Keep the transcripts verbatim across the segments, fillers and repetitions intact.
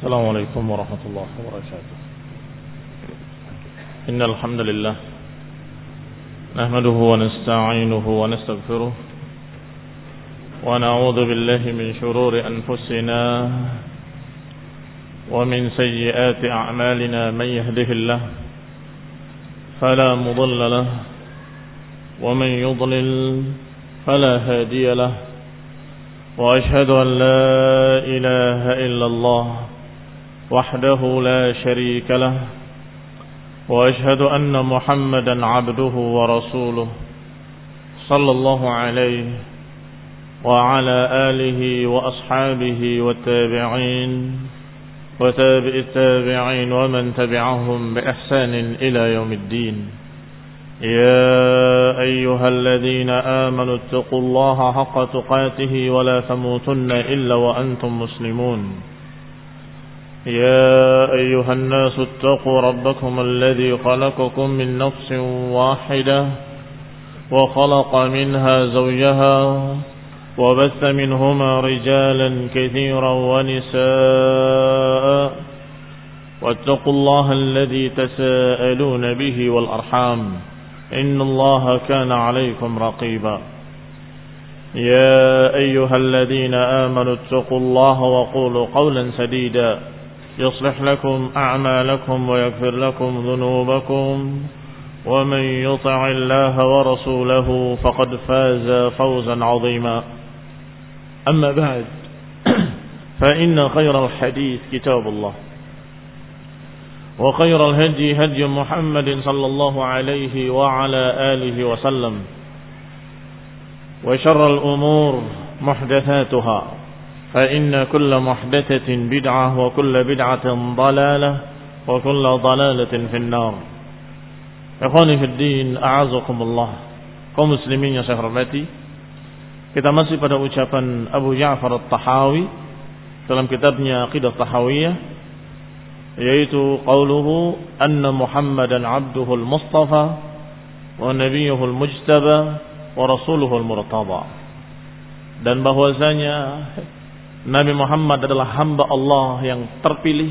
السلام عليكم ورحمة الله وبركاته. إن الحمد لله نحمده ونستعينه ونستغفره ونعوذ بالله من شرور أنفسنا ومن سيئات أعمالنا. من يهده الله فلا مضل له ومن يضلل فلا هادي له، وأشهد أن لا إله إلا الله وحده لا شريك له، وأشهد أن محمدا عبده ورسوله صلى الله عليه وعلى آله وأصحابه والتابعين وتابع التابعين ومن تبعهم بإحسان إلى يوم الدين. يا أيها الذين آمنوا اتقوا الله حق تقاته ولا تموتن إلا وأنتم مسلمون. يا أيها الناس اتقوا ربكم الذي خلقكم من نفس واحدة وخلق منها زوجها وبث منهما رجالا كثيرا ونساء، واتقوا الله الذي تساءلون به والأرحام إن الله كان عليكم رقيبا. يا أيها الذين آمنوا اتقوا الله وقولوا قولا سديدا يصلح لكم أعمالكم ويغفر لكم ذنوبكم، ومن يطع الله ورسوله فقد فاز فوزا عظيما. أما بعد فإن خير الحديث كتاب الله، وخير الهدي هدي محمد صلى الله عليه وعلى آله وسلم، وشر الأمور محدثاتها، فإن كل محدثة بدعة وكل بدعة ضلالة وكل ضلالة في النار. Ikhwani fi din, a'azakumullah. Kaum muslimin yang saya hormati, kita masih pada ucapan Abu Ja'far At-Tahawi dalam kitabnya Aqidah Tahawiyah, yaitu qauluhu anna Muhammadan abduhul mustafa wa nabiyuhul mujtaba wa rasuluhul murtada, dan bahwasanya Nabi Muhammad adalah hamba Allah yang terpilih,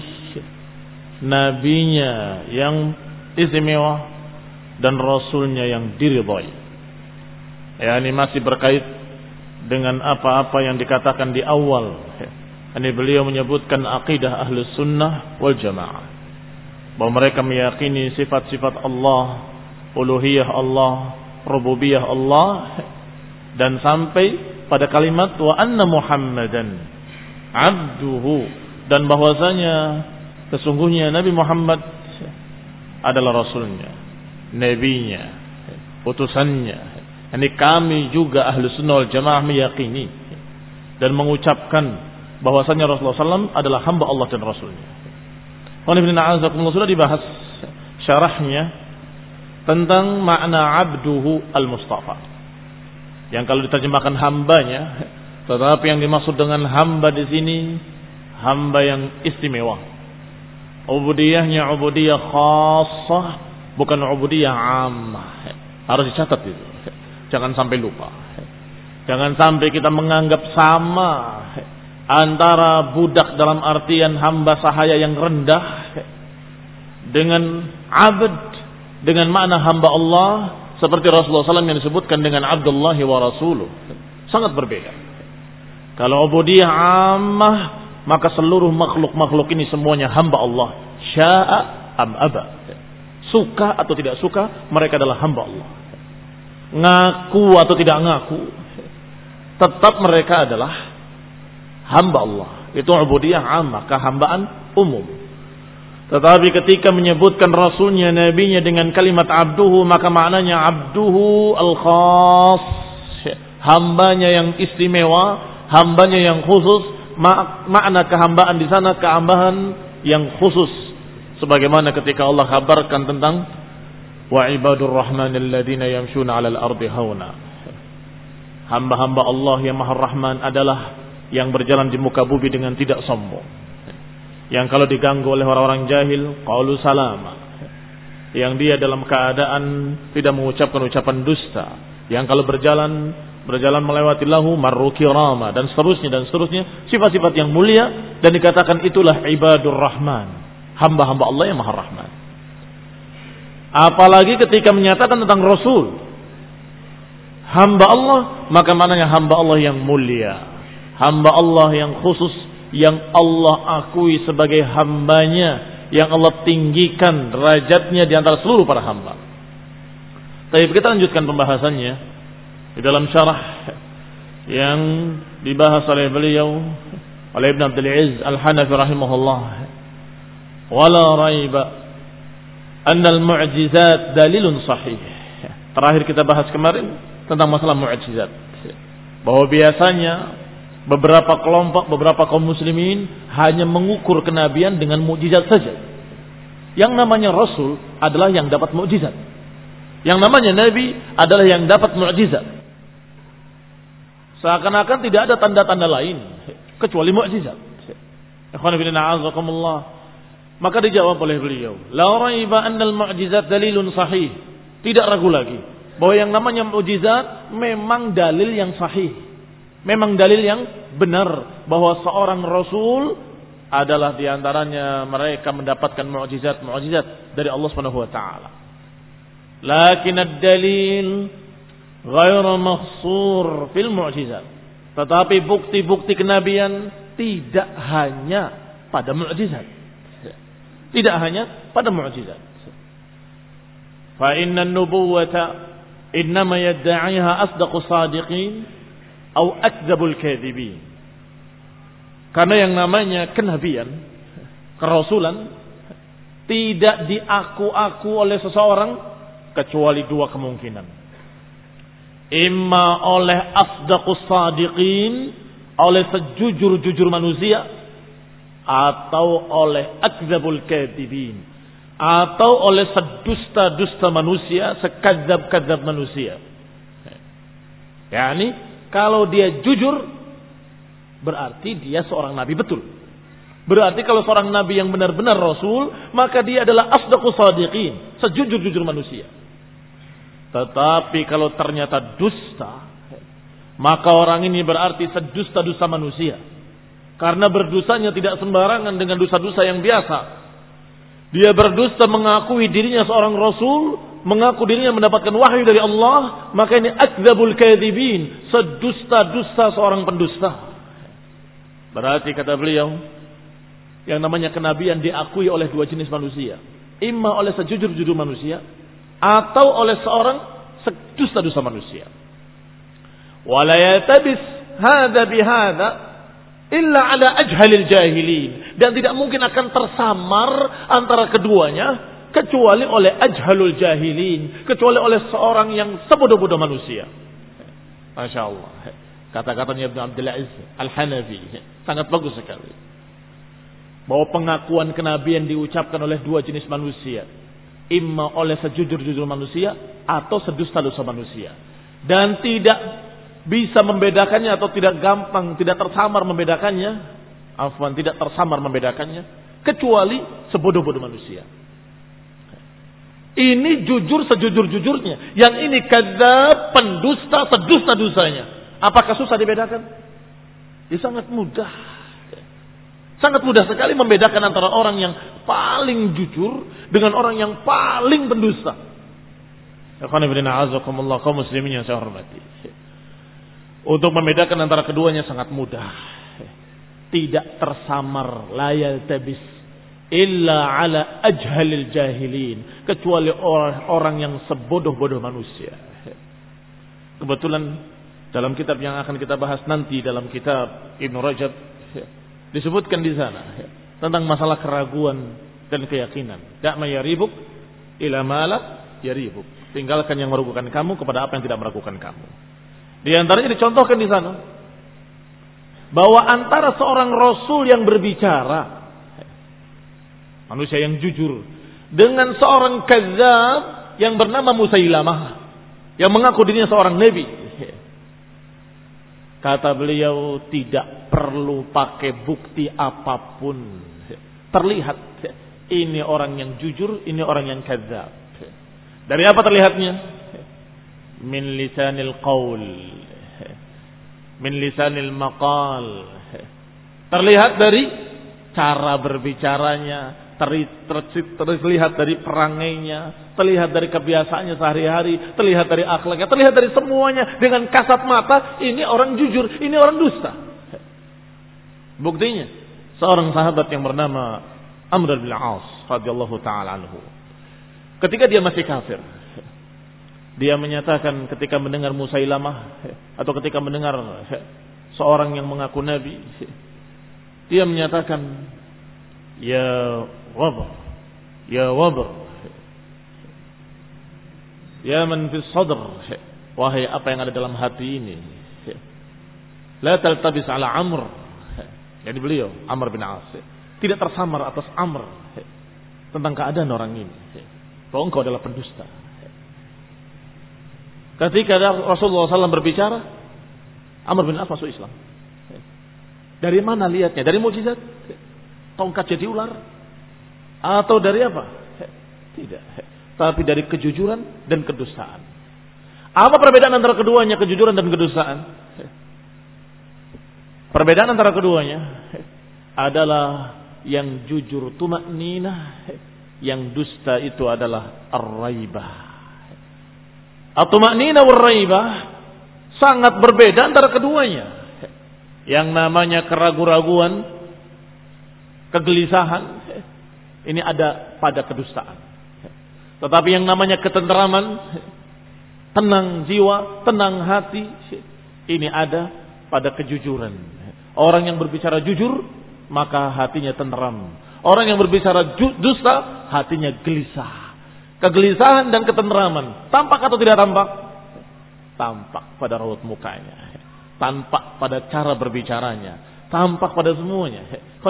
nabinya yang istimewa, dan rasulnya yang diridhai. Ya, ini masih berkait dengan apa-apa yang dikatakan di awal. Ini beliau menyebutkan akidah Ahlus Sunnah wal Jamaah, bahwa mereka meyakini sifat-sifat Allah, uluhiyah Allah, rububiyah Allah, dan sampai pada kalimat wa anna Muhammadan abduhu, dan bahwasanya sesungguhnya Nabi Muhammad adalah rasulnya, nabinya, utusannya. Ini kami juga Ahlus Sunnah wal Jamaah meyakini dan mengucapkan bahwasanya Rasulullah sallallahu alaihi wasallam adalah hamba Allah dan Rasulnya. Sudah dibahas syarahnya tentang makna abduhu al-mustafa, yang kalau diterjemahkan hambanya, tetapi yang dimaksud dengan hamba di sini hamba yang istimewa. Ubudiyahnya ubudiyah khassah, bukan ubudiyah ammah. Harus dicatat itu, jangan sampai lupa. Jangan sampai kita menganggap sama antara budak dalam artian hamba sahaya yang rendah dengan abd dengan makna hamba Allah, seperti Rasulullah sallallahu alaihi wasallam yang disebutkan dengan Abdullah wa Rasuluh. Sangat berbeda. Kalau ubudiyah ammah, maka seluruh makhluk-makhluk ini semuanya hamba Allah, sya'a am aba, suka atau tidak suka, mereka adalah hamba Allah. Ngaku atau tidak ngaku, tetap mereka adalah hamba Allah. Itu ubudiyah ammah, kehambaan umum. Tetapi ketika menyebutkan rasulnya, nabinya dengan kalimat abduhu, maka maknanya abduhu al-khass, hambanya yang istimewa, hambanya yang khusus. Makna kehambaan di sana kehambaan yang khusus, sebagaimana ketika Allah kabarkan tentang wa ibadur rahmanil ladzina yamshuna 'alal ardi hauna. Hamba-hamba Allah yang Maha Rahman adalah yang berjalan di muka bumi dengan tidak sombong. Yang kalau diganggu oleh orang-orang jahil, qalu salama. Yang dia dalam keadaan tidak mengucapkan ucapan dusta. Yang kalau berjalan berjalan melewati lahu marru kirama, dan seterusnya dan seterusnya, sifat-sifat yang mulia dan dikatakan itulah ibadur rahman, hamba-hamba Allah yang maha rahman. Apalagi ketika menyatakan tentang Rasul, hamba Allah, maka maknanya hamba Allah yang mulia, hamba Allah yang khusus, yang Allah akui sebagai hambanya, yang Allah tinggikan derajatnya di antara seluruh para hamba. Tapi kita lanjutkan pembahasannya di dalam syarah yang dibahas oleh beliau, oleh Ibn Abdul Aziz Al-Hanafi rahimahullah. Wala raiba anna al-mu'jizat dalilun sahih. Terakhir kita bahas kemarin tentang masalah mu'jizat, bahwa biasanya beberapa kelompok, beberapa kaum muslimin hanya mengukur kenabian dengan mukjizat saja. Yang namanya Rasul adalah yang dapat mukjizat. Yang namanya Nabi adalah yang dapat mukjizat. Seakan-akan tidak ada tanda-tanda lain kecuali mukjizat. Ikhwan fillah a'azakumullah. Maka dijawab oleh beliau, la raiba annal mu'jizat dalilun sahih. Tidak ragu lagi bahwa yang namanya mukjizat memang dalil yang sahih. Memang dalil yang benar bahwa seorang rasul adalah diantaranya mereka mendapatkan mukjizat-mukjizat dari Allah Subhanahu wa taala. Lakin ad-dalil ghairu mahsur fil mu'jizat. Tetapi bukti-bukti kenabian tidak hanya pada mukjizat. Tidak hanya pada mukjizat. Fa inna an-nubuwwata innama yadda'iha asdaqus sadiqin atau akdzabul kadzibin. Karena yang namanya kenabian, kerasulan tidak diaku-aku oleh seseorang kecuali dua kemungkinan. Imma oleh asdaqus sadiqin, oleh sejujur-jujur manusia, atau oleh akdzabul kadzibin, atau oleh sedusta-dusta manusia, sekadzab-kadzab manusia. Yani kalau dia jujur berarti dia seorang nabi betul. Berarti kalau seorang nabi yang benar-benar rasul, maka dia adalah asdaqus sadiqin, sejujur-jujur manusia. Tetapi kalau ternyata dusta, maka orang ini berarti sedusta-dusta manusia. Karena berdosanya tidak sembarangan dengan dosa-dosa yang biasa. Dia berdusta mengakui dirinya seorang rasul, mengaku dirinya mendapatkan wahyu dari Allah, maka ini akdzabul kadzibin, sedusta-dusta seorang pendusta. Berarti kata beliau, yang namanya kenabian diakui oleh dua jenis manusia. Imma oleh sejujur-jujur manusia, atau oleh seorang sedusta-dusta manusia. Wala yatabis hadza bihadza illa ala ajhalil jahilin. Dan tidak mungkin akan tersamar antara keduanya kecuali oleh ajhalul jahilin, kecuali oleh seorang yang sebodoh-bodoh manusia. Masya Allah. Kata-katanya Ibn Abdul Aziz Al-Hanafi sangat bagus sekali. Bahwa pengakuan kenabian diucapkan oleh dua jenis manusia. Imma oleh sejujur-jujur manusia atau sedusta-dusta manusia. Dan tidak bisa membedakannya atau tidak gampang, tidak tersamar membedakannya, afwan, tidak tersamar membedakannya kecuali sebodoh-bodoh manusia. Ini jujur sejujur-jujurnya, yang ini kadzab, pendusta, sedusta-dustanya. Apakah susah dibedakan? Ya sangat mudah. Sangat mudah sekali membedakan antara orang yang paling jujur dengan orang yang paling pendusta. Ikhwan fillah a'azakumullah, kaum muslimin yang saya hormati. Untuk membedakan antara keduanya sangat mudah. Tidak tersamar, la yaltabis illa ala ajhalil jahilin, kecuali orang, orang yang sebodoh-bodoh manusia. Kebetulan dalam kitab yang akan kita bahas nanti, dalam kitab Ibnu Rajab, disebutkan di sana tentang masalah keraguan dan keyakinan. Da'ma yaribuk ila ma la yaribuk. Tinggalkan yang meragukan kamu kepada apa yang tidak meragukan kamu. Di antaranya dicontohkan di sana bahwa antara seorang rasul yang berbicara, manusia yang jujur, dengan seorang kadzab yang bernama Musailamah, yang mengaku dirinya seorang nabi, kata beliau tidak perlu pakai bukti apapun. Terlihat ini orang yang jujur, ini orang yang kadzab. Dari apa terlihatnya? Min lisanil qaul, min lisanil maqal. Terlihat dari cara berbicaranya, terlihat dari perangainya, terlihat dari kebiasaannya sehari-hari, terlihat dari akhlaknya, terlihat dari semuanya dengan kasat mata, ini orang jujur, ini orang dusta. Buktinya, seorang sahabat yang bernama Amr bin Al-As radhiyallahu taala anhu, ketika dia masih kafir, dia menyatakan ketika mendengar Musailamah atau ketika mendengar seorang yang mengaku nabi, dia menyatakan, ya wabr, ya wabr, ya man fi sadr, wahai apa yang ada dalam hati ini, la taltabis ala Amr. Jadi beliau Amr bin As tidak tersamar atas Amr tentang keadaan orang ini, bahwa engkau adalah pendusta. Ketika Rasulullah shallallahu alaihi wasallam berbicara, Amr bin As masuk Islam. Dari mana lihatnya? Dari mukjizat? Tongkat jadi ular? Atau dari apa? Tidak. Tapi dari kejujuran dan kedustaan. Apa perbedaan antara keduanya, kejujuran dan kedustaan? Perbedaan antara keduanya adalah yang jujur tumakninah, yang dusta itu adalah ar-raibah. At-tumakninah war-raibah sangat berbeda antara keduanya. Yang namanya keraguan-raguan, kegelisahan, ini ada pada kedustaan. Tetapi yang namanya ketenteraman, tenang jiwa, tenang hati, ini ada pada kejujuran. Orang yang berbicara jujur, maka hatinya tenteram. Orang yang berbicara dusta, hatinya gelisah. Kegelisahan dan ketenteraman, tampak atau tidak tampak? Tampak pada raut mukanya, tampak pada cara berbicaranya, tampak pada semuanya.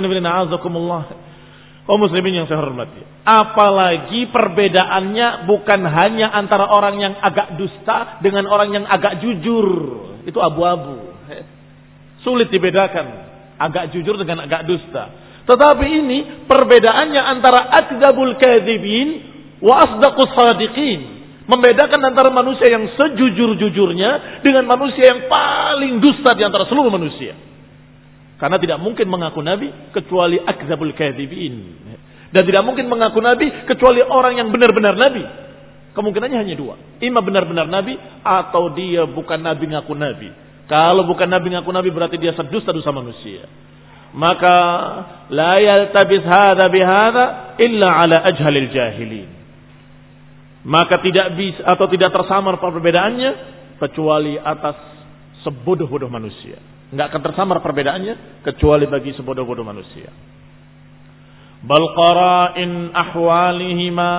Kaum muslimin yang saya hormati, apalagi perbedaannya bukan hanya antara orang yang agak dusta dengan orang yang agak jujur. Itu abu-abu, sulit dibedakan agak jujur dengan agak dusta. Tetapi ini perbedaannya antara akdzabul kadzibin wa asdaqus shadiqin, membedakan antara manusia yang sejujur-jujurnya dengan manusia yang paling dusta di antara seluruh manusia. Karena tidak mungkin mengaku nabi kecuali akdzabul kadzibin, dan tidak mungkin mengaku nabi kecuali orang yang benar-benar nabi. Kemungkinannya hanya dua, ima benar-benar nabi atau dia bukan nabi ngaku nabi. Kalau bukan nabi ngaku nabi berarti dia sedusta-dusta manusia. Maka la yaltabis hadza bihadza illa ala ajhalil jahilin. Maka tidak bisa atau tidak tersamar perbedaannya kecuali atas sebodoh-bodoh manusia. Enggak akan tersamar perbedaannya kecuali bagi sebodoh-bodoh manusia. Bal qara'in ahwalihima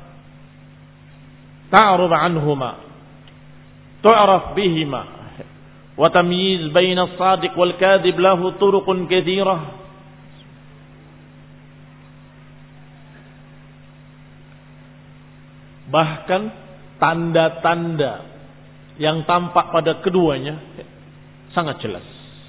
ta'ruf anhuma tu'raf bihima wa tamyiz baina as-sadiq wal kadhib lahu turuqun katsirah. Bahkan tanda-tanda yang tampak pada keduanya sangat jelas.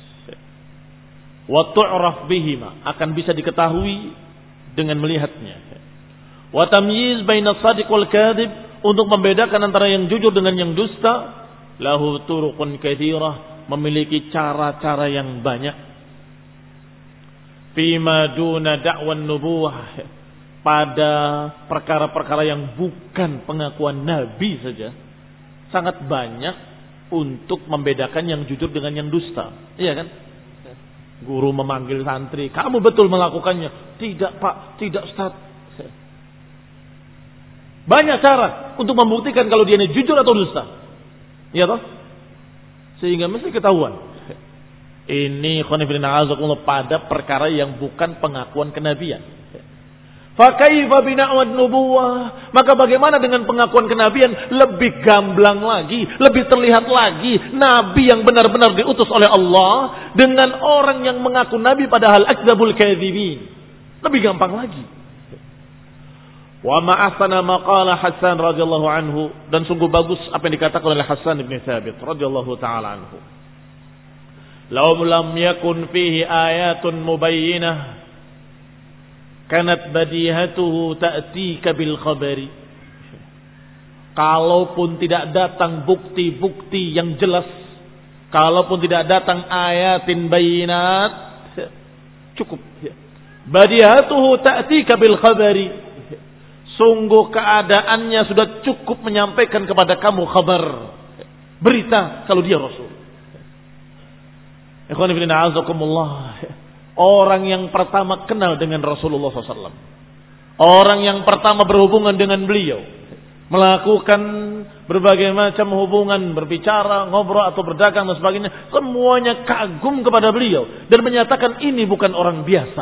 Wa tu'raf bihima, akan bisa diketahui dengan melihatnya. Wa tamyiz baina as-sadiq wal kadhib, untuk membedakan antara yang jujur dengan yang dusta, lahu turuqun katsirah, memiliki cara-cara yang banyak. Fima duna da'wan nubuwah, pada perkara-perkara yang bukan pengakuan nabi saja, sangat banyak untuk membedakan yang jujur dengan yang dusta. Iya kan? Guru memanggil santri, kamu betul melakukannya? Tidak pak, tidak ustaz. Banyak cara untuk membuktikan kalau dia ini jujur atau dusta. Iya toh? Sehingga mesti ketahuan. Ini khonifilina azakumullah pada perkara yang bukan pengakuan kenabian. Fakaifa bina'wad nubuwah, maka bagaimana dengan pengakuan kenabian? Lebih gamblang lagi, lebih terlihat lagi nabi yang benar-benar diutus oleh Allah dengan orang yang mengaku nabi padahal akdzabul kadzibin. Lebih gampang lagi. Wa ma'asana maqala Hasan radhiyallahu anhu, dan sungguh bagus apa yang dikatakan oleh Hasan bin Thabit radhiyallahu taala anhu. Law lam yakun fihi ayatun mubayyinah kanat badihatuhu ta'tika bil khabari. Kalaupun tidak datang bukti-bukti yang jelas, kalaupun tidak datang ayatin bayinat, cukup Badiatuhu ta'tika bil khabari. Sungguh keadaannya sudah cukup menyampaikan kepada kamu kabar, berita kalau dia Rasul. Ikhwan fillah azakumullah. Orang yang pertama kenal dengan Rasulullah shallallahu alaihi wasallam. Orang yang pertama berhubungan dengan beliau. Melakukan berbagai macam hubungan, berbicara, ngobrol atau berdagang dan sebagainya. Semuanya kagum kepada beliau. Dan menyatakan ini bukan orang biasa.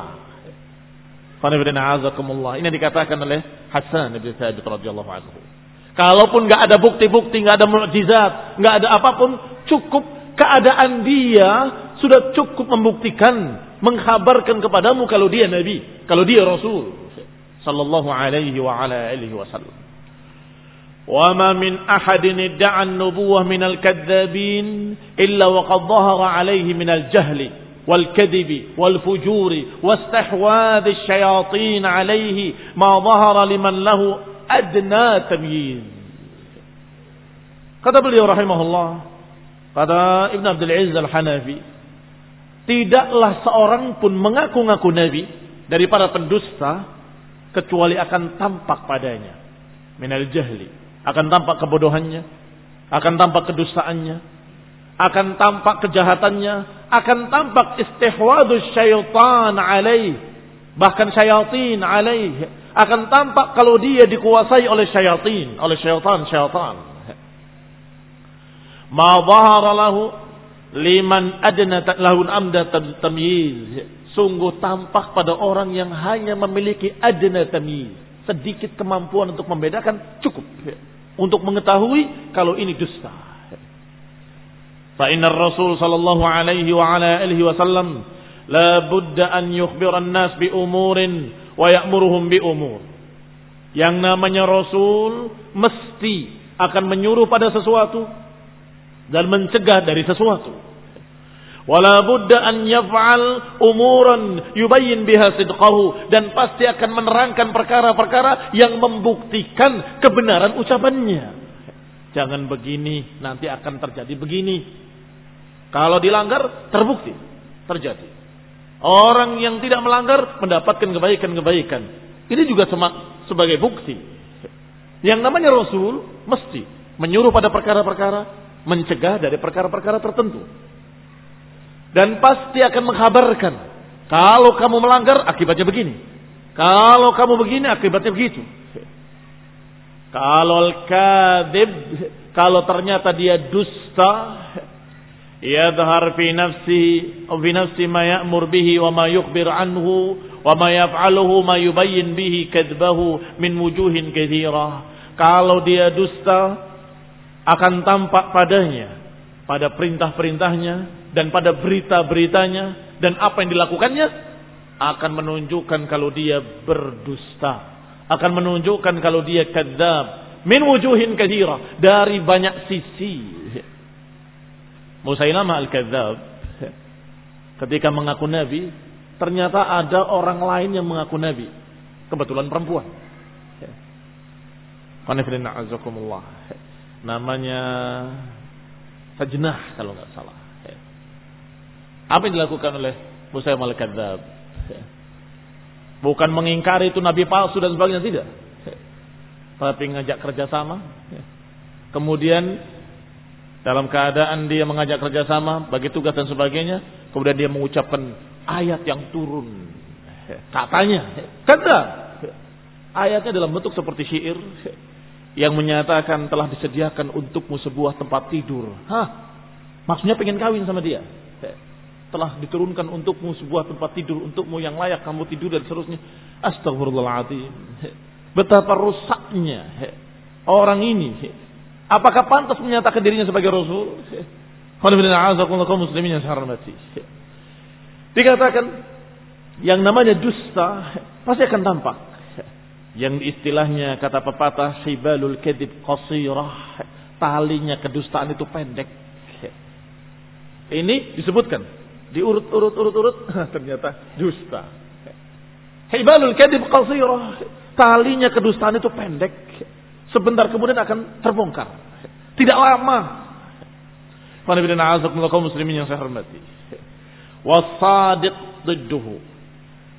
Ini dikatakan oleh Hasan bin Thabit radhiyallahu anhu. Kalaupun nggak ada bukti-bukti, nggak ada mukjizat, nggak ada apapun, cukup keadaan dia sudah cukup membuktikan, mengkhabarkan kepadamu kalau dia Nabi, kalau dia Rasul sallallahu alaihi wa ala alihi wasallam. Wa ma min ahadin idda'a an-nubuwwah min al-kadzdzabin illa wa qad dhahara alaihi min al-jahli wal kadhibi wal fujuri wastihwadh asy-syayatin alaihi ma dhahara liman lahu adna tamyiz. Kata beliau rahimahullah, kata Ibn Abdul Aziz Al-Hanafi, tidaklah seorang pun mengaku-ngaku nabi dari para pendusta kecuali akan tampak padanya minal jahli, akan tampak kebodohannya, akan tampak kedustaannya, akan tampak kejahatannya, akan tampak istihwadus syaitan alaih, bahkan syayatin alaih, akan tampak kalau dia dikuasai oleh syayatin, oleh syaitan-syaitan. Ma dhahara lahu liman adna lahun amda tamyiz. Sungguh tampak pada orang yang hanya memiliki adna tamyiz, sedikit kemampuan untuk membedakan cukup untuk mengetahui kalau ini dusta. Fa inna Rasul sallallahu alaihi wa ala alihi wasallam la budda an yukhbira an-nas bi umurin wa ya'muruhum bi umur. Yang namanya Rasul mesti akan menyuruh pada sesuatu dan mencegah dari sesuatu. Wala budda an yaf'al umuran yubayyin biha sidqahu, dan pasti akan menerangkan perkara-perkara yang membuktikan kebenaran ucapannya. Jangan begini, nanti akan terjadi begini. Kalau dilanggar terbukti terjadi. Orang yang tidak melanggar mendapatkan kebaikan-kebaikan. Ini juga sebagai bukti. Yang namanya Rasul mesti menyuruh pada perkara-perkara, mencegah dari perkara-perkara tertentu. Dan pasti akan mengkhabarkan, kalau kamu melanggar akibatnya begini, kalau kamu begini akibatnya begitu. Kalau al-kadzib, kalau ternyata dia dusta, yadhhar fi nafsi aw fi nafsi ma ya'mur bihi wa ma yukhbir anhu wa ma yaf'aluhu ma yubayyin bihi kadzabahu min wujuhin katsirah. Kalau dia dusta, akan tampak padanya, pada perintah-perintahnya dan pada berita-beritanya, dan apa yang dilakukannya akan menunjukkan kalau dia berdusta, akan menunjukkan kalau dia kadzab min wujuhin katsirah, dari banyak sisi. Musailamah al-kadzab ketika mengaku nabi, ternyata ada orang lain yang mengaku nabi, kebetulan perempuan. Qanifilna azakumullah. Namanya Sajnah kalau enggak salah. Apa yang dilakukan oleh Musailamah al-kadzab? Bukan mengingkari itu nabi palsu dan sebagainya, tidak. Tapi ngajak kerjasama. Kemudian dalam keadaan dia mengajak kerjasama, bagi tugas dan sebagainya, kemudian dia mengucapkan ayat yang turun. Katanya, kata ayatnya dalam bentuk seperti syair yang menyatakan telah disediakan untukmu sebuah tempat tidur. Hah? Maksudnya pengen kawin sama dia. Telah diturunkan untukmu sebuah tempat tidur untukmu yang layak kamu tidur dan seterusnya. Astagfirullahaladzim. Betapa rusaknya orang ini. Apakah pantas menyatakan dirinya sebagai Rasul? Muslimin yang saya hormati. Dikatakan yang namanya dusta pasti akan tampak. Yang istilahnya kata pepatah sibalul kadhib qasirah, talinya kedustaan itu pendek. Ini disebutkan diurut-urut-urut-urut ternyata dusta. Sibalul kadhib qasirah, talinya kedustaan itu pendek. Sebentar kemudian akan terbongkar. Tidak lama. Qanifilna azakumullah kaum muslimin yang saya hormati. Wasadiq didduhu.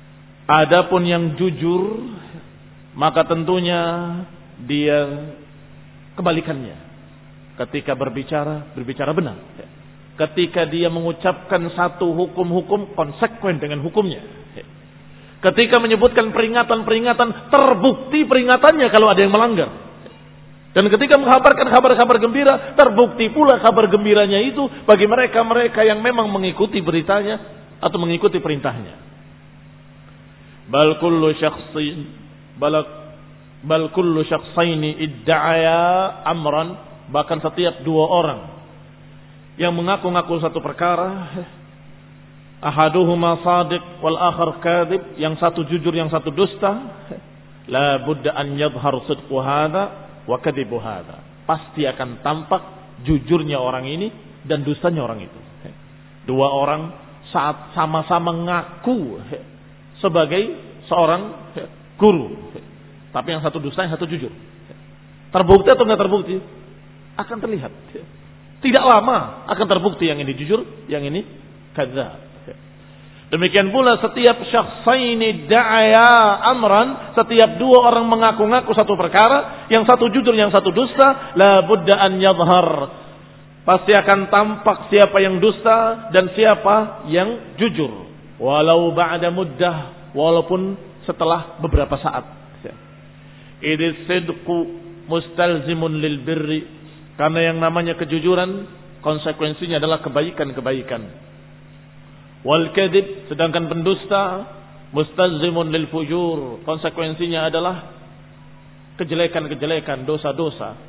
Adapun yang jujur, maka tentunya dia kebalikannya. Ketika berbicara, berbicara benar. Ketika dia mengucapkan satu hukum-hukum, konsekuen dengan hukumnya. Ketika menyebutkan peringatan-peringatan, terbukti peringatannya kalau ada yang melanggar. Dan ketika menghabarkan kabar-kabar gembira, terbukti pula kabar gembiranya itu bagi mereka-mereka yang memang mengikuti beritanya atau mengikuti perintahnya. Bal kullu syakhsin bal bal kullu syakhsaini idda'aya amran, bahkan setiap dua orang yang mengaku-ngaku satu perkara, ahaduhuma shadiq wal akhar kadhib, yang satu jujur yang satu dusta, la budda an yadhhar sidqu hadha wa kadhibu hadha, pasti akan tampak jujurnya orang ini dan dustanya orang itu. Dua orang saat sama-sama ngaku sebagai seorang guru, tapi yang satu dusta, yang satu jujur. Terbukti atau tidak terbukti? Akan terlihat. Tidak lama akan terbukti yang ini jujur, yang ini kadzdzab. Demikian pula setiap syakhsaini da'aya amran, setiap dua orang mengaku-ngaku satu perkara, yang satu jujur, yang satu dusta, la budda an yadhhar, pasti akan tampak siapa yang dusta dan siapa yang jujur, walau ba'da muddah, walaupun setelah beberapa saat. Idis sidqu mustalzimun lil birri, karena yang namanya kejujuran konsekuensinya adalah kebaikan-kebaikan. Wal kadhib, sedangkan pendusta mustalzimun lil fujur, konsekuensinya adalah kejelekan-kejelekan, dosa-dosa.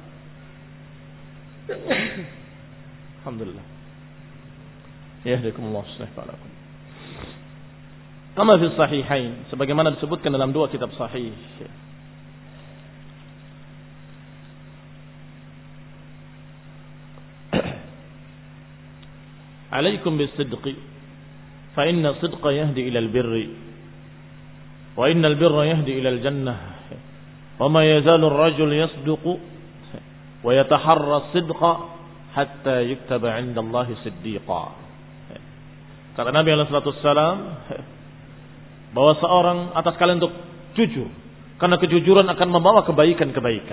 Alhamdulillah. Yahdikumullah subhanahu. Kama fi sahihain, sebagaimana disebutkan dalam dua kitab sahih. Alaikum bis-sidqi fa inna sidqa yahdi ila al-birri wa inna al-birra yahdi ila al-jannah wa ma yazalu ar-rajul yasduqu wa yataharra as-sidqa hatta yuktaba 'inda Allah siddiqa. Kata Nabi alaihi salatu wassalam bahwa seorang atas kalian untuk jujur, karena kejujuran akan membawa kebaikan-kebaikan.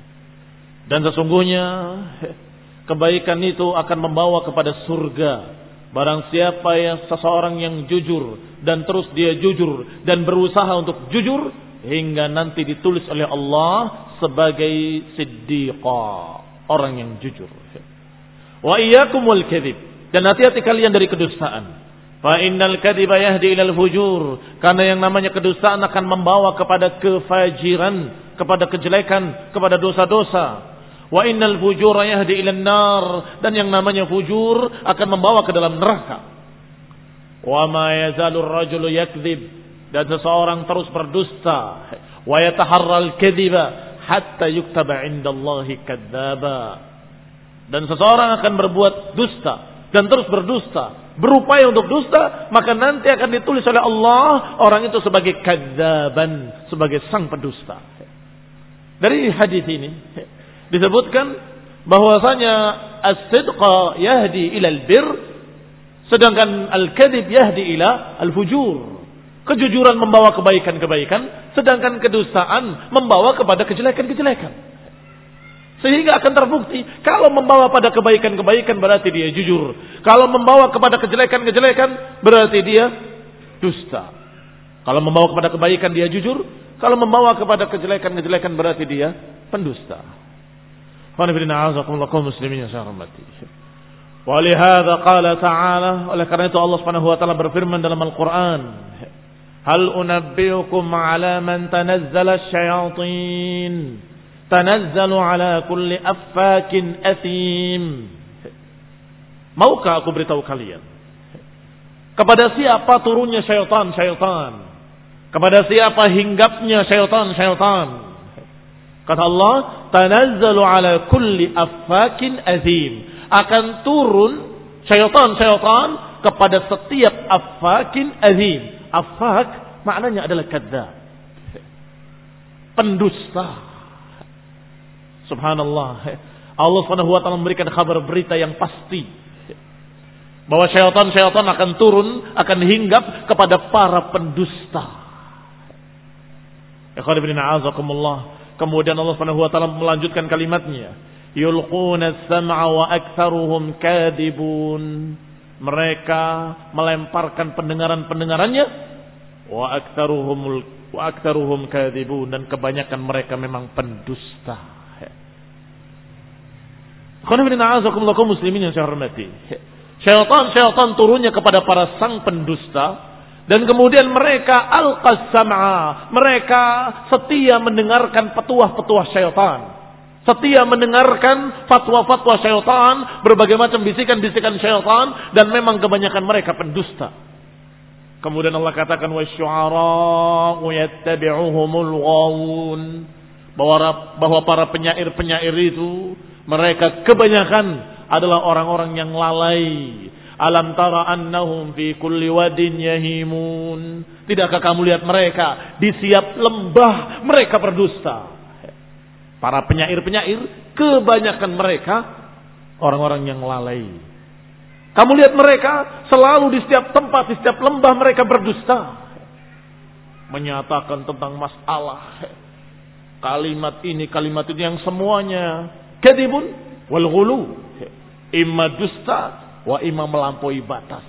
Dan sesungguhnya kebaikan itu akan membawa kepada surga. Barang siapa yang seseorang yang jujur dan terus dia jujur dan berusaha untuk jujur hingga nanti ditulis oleh Allah sebagai siddiqa, orang yang jujur. Wa iyyakumul kadzib, dan hati-hati kalian dari kedustaan. Fa innal kadhiba yahdi ilal fujur, karena yang namanya kedustaan akan membawa kepada kefajiran, kepada kejelekan, kepada dosa-dosa. Wa innal fujura yahdi ilan nar, dan yang namanya fujur akan membawa ke dalam neraka. Wa ma yazalu ar-rajulu yakdzib, dan seseorang terus berdusta. Wa yataharral kadhiba hatta yuktaba 'indallahi kadzdzaba, dan seseorang akan berbuat dusta dan terus berdusta, berupaya untuk dusta, maka nanti akan ditulis oleh Allah orang itu sebagai kadzaban, sebagai sang pendusta. Dari hadis ini disebutkan bahwasanya as-sidqa yahdi ila al-bir, sedangkan al-kadzib yahdi ila al-fujur. Kejujuran membawa kebaikan-kebaikan, sedangkan kedustaan membawa kepada kejelekan-kejelekan. Sehingga akan terbukti kalau membawa pada kebaikan-kebaikan berarti dia jujur, kalau membawa kepada kejelekan-kejelekan berarti dia dusta. Kalau membawa kepada kebaikan dia jujur, kalau membawa kepada kejelekan-kejelekan berarti dia pendusta. Muslimin yang saya hormati. Walihada qala ta'ala, oleh karena itu Allah Subhanahu wa taala berfirman dalam Al-Qur'an, hal unabbiukum ala man tanazzala asyayatin, tanazzalu ala kulli affakin athim. Maukah aku beritahu kalian kepada siapa turunnya syaitan-syaitan, kepada siapa hinggapnya syaitan-syaitan? Kata Allah, tanazzalu ala kulli affakin azim, akan turun syaitan-syaitan kepada setiap affakin azim. Affak maknanya adalah kadzdzab, pendusta. Subhanallah. Allah Subhanahu wa taala memberikan kabar berita yang pasti bahwa syaitan-syaitan akan turun, akan hinggap kepada para pendusta. Ikhwan fillah a'azakumullah. Kemudian Allah Subhanahu wa taala melanjutkan kalimatnya, yulquna as-sam'a wa aktsaruhum kadibun. Mereka melemparkan pendengaran-pendengarannya, wa aktsaruhumul wa aktsaruhum kadibun, dan kebanyakan mereka memang pendusta. Ikhwan fillah a'azakumullah kaum muslimin yang saya hormati. Syaitan-syaitan turunnya kepada para sang pendusta. Dan kemudian mereka alqas sam'a, mereka setia mendengarkan petuah-petuah syaitan, setia mendengarkan fatwa-fatwa syaitan, berbagai macam bisikan-bisikan syaitan, dan memang kebanyakan mereka pendusta. Kemudian Allah katakan wasyu'ara'u yattabi'uhumul ghawun, bahwa bahwa para penyair-penyair itu mereka kebanyakan adalah orang-orang yang lalai. Alam tara annahum fi kulli wadin yahimun. Tidakkah kamu lihat mereka di setiap lembah mereka berdusta? Para penyair-penyair kebanyakan mereka orang-orang yang lalai. Kamu lihat mereka selalu di setiap tempat, di setiap lembah mereka berdusta. Menyatakan tentang masalah kalimat ini, kalimat itu yang semuanya kadibun wal ghulu. Imma dusta wa imam melampaui batas.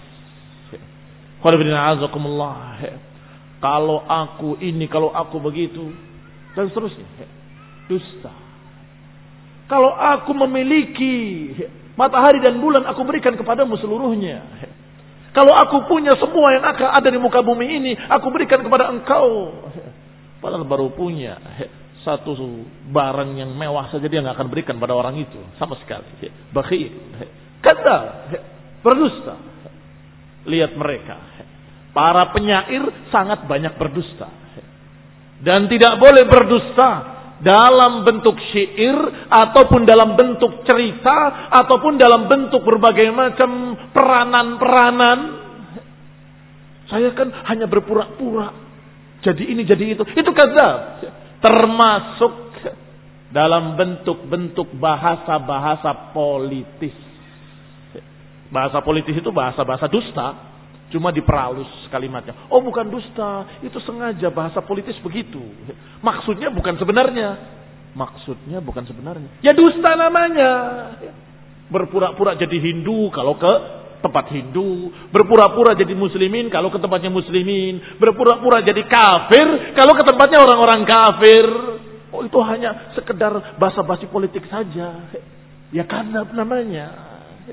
Kalau aku ini, kalau aku begitu, dan seterusnya. Dusta. Kalau aku memiliki matahari dan bulan, aku berikan kepadamu seluruhnya. Kalau aku punya semua yang akan ada di muka bumi ini, aku berikan kepada engkau. Padahal baru punya satu barang yang mewah saja, dia nggak akan berikan pada orang itu sama sekali. Bakhil. Kata berdusta. Lihat mereka, para penyair sangat banyak berdusta, dan tidak boleh berdusta dalam bentuk syair ataupun dalam bentuk cerita ataupun dalam bentuk berbagai macam peranan-peranan. Saya kan hanya berpura-pura jadi ini jadi itu, itu kadzab. Termasuk dalam bentuk-bentuk bahasa-bahasa politis. Bahasa politis itu bahasa-bahasa dusta, cuma diperhalus kalimatnya. Oh bukan dusta, itu sengaja bahasa politis begitu. Maksudnya bukan sebenarnya. Maksudnya bukan sebenarnya. Ya dusta namanya. Berpura-pura jadi Hindu kalau ke tempat Hindu. Berpura-pura jadi muslimin kalau ke tempatnya muslimin. Berpura-pura jadi kafir kalau ke tempatnya orang-orang kafir. Oh itu hanya sekedar basa-basi politik saja. Ya karena namanya.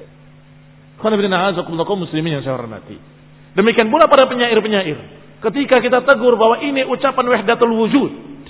Muslimin yang saya hormati. Demikian pula para penyair-penyair. Ketika kita tegur bahwa ini ucapan wahdatul wujud,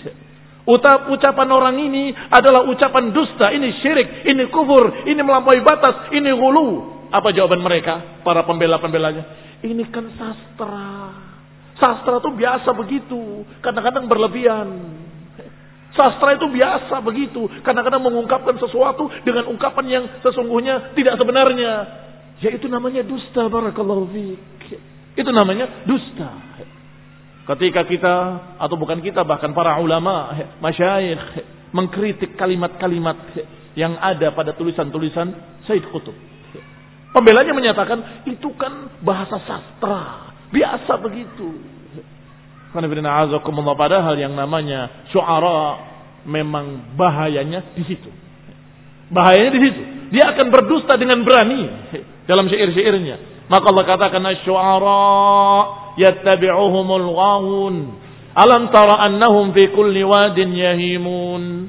ucapan orang ini adalah ucapan dusta, ini syirik, ini kufur, ini melampaui batas, ini ghulu. Apa jawaban mereka? Para pembela-pembelanya. Ini kan sastra. Sastra itu biasa begitu. Kadang-kadang berlebihan. Sastra itu biasa begitu. Kadang-kadang mengungkapkan sesuatu dengan ungkapan yang sesungguhnya tidak sebenarnya. Ya itu namanya dusta, barakallahu fiik. Itu namanya dusta. Ketika kita, atau bukan kita, bahkan para ulama, masyayikh, mengkritik kalimat-kalimat yang ada pada tulisan-tulisan Sayyid Qutb. Pembelanya menyatakan, itu kan bahasa sastra. Biasa begitu. Padahal yang namanya syu'ara memang bahayanya di situ. Bahayanya di situ. Dia akan berdusta dengan berani dalam syair-syairnya. Maka Allah katakan asy-syu'ara yattabi'uhumul ghawun. Alam tara annahum fi kulli wadin yahimun.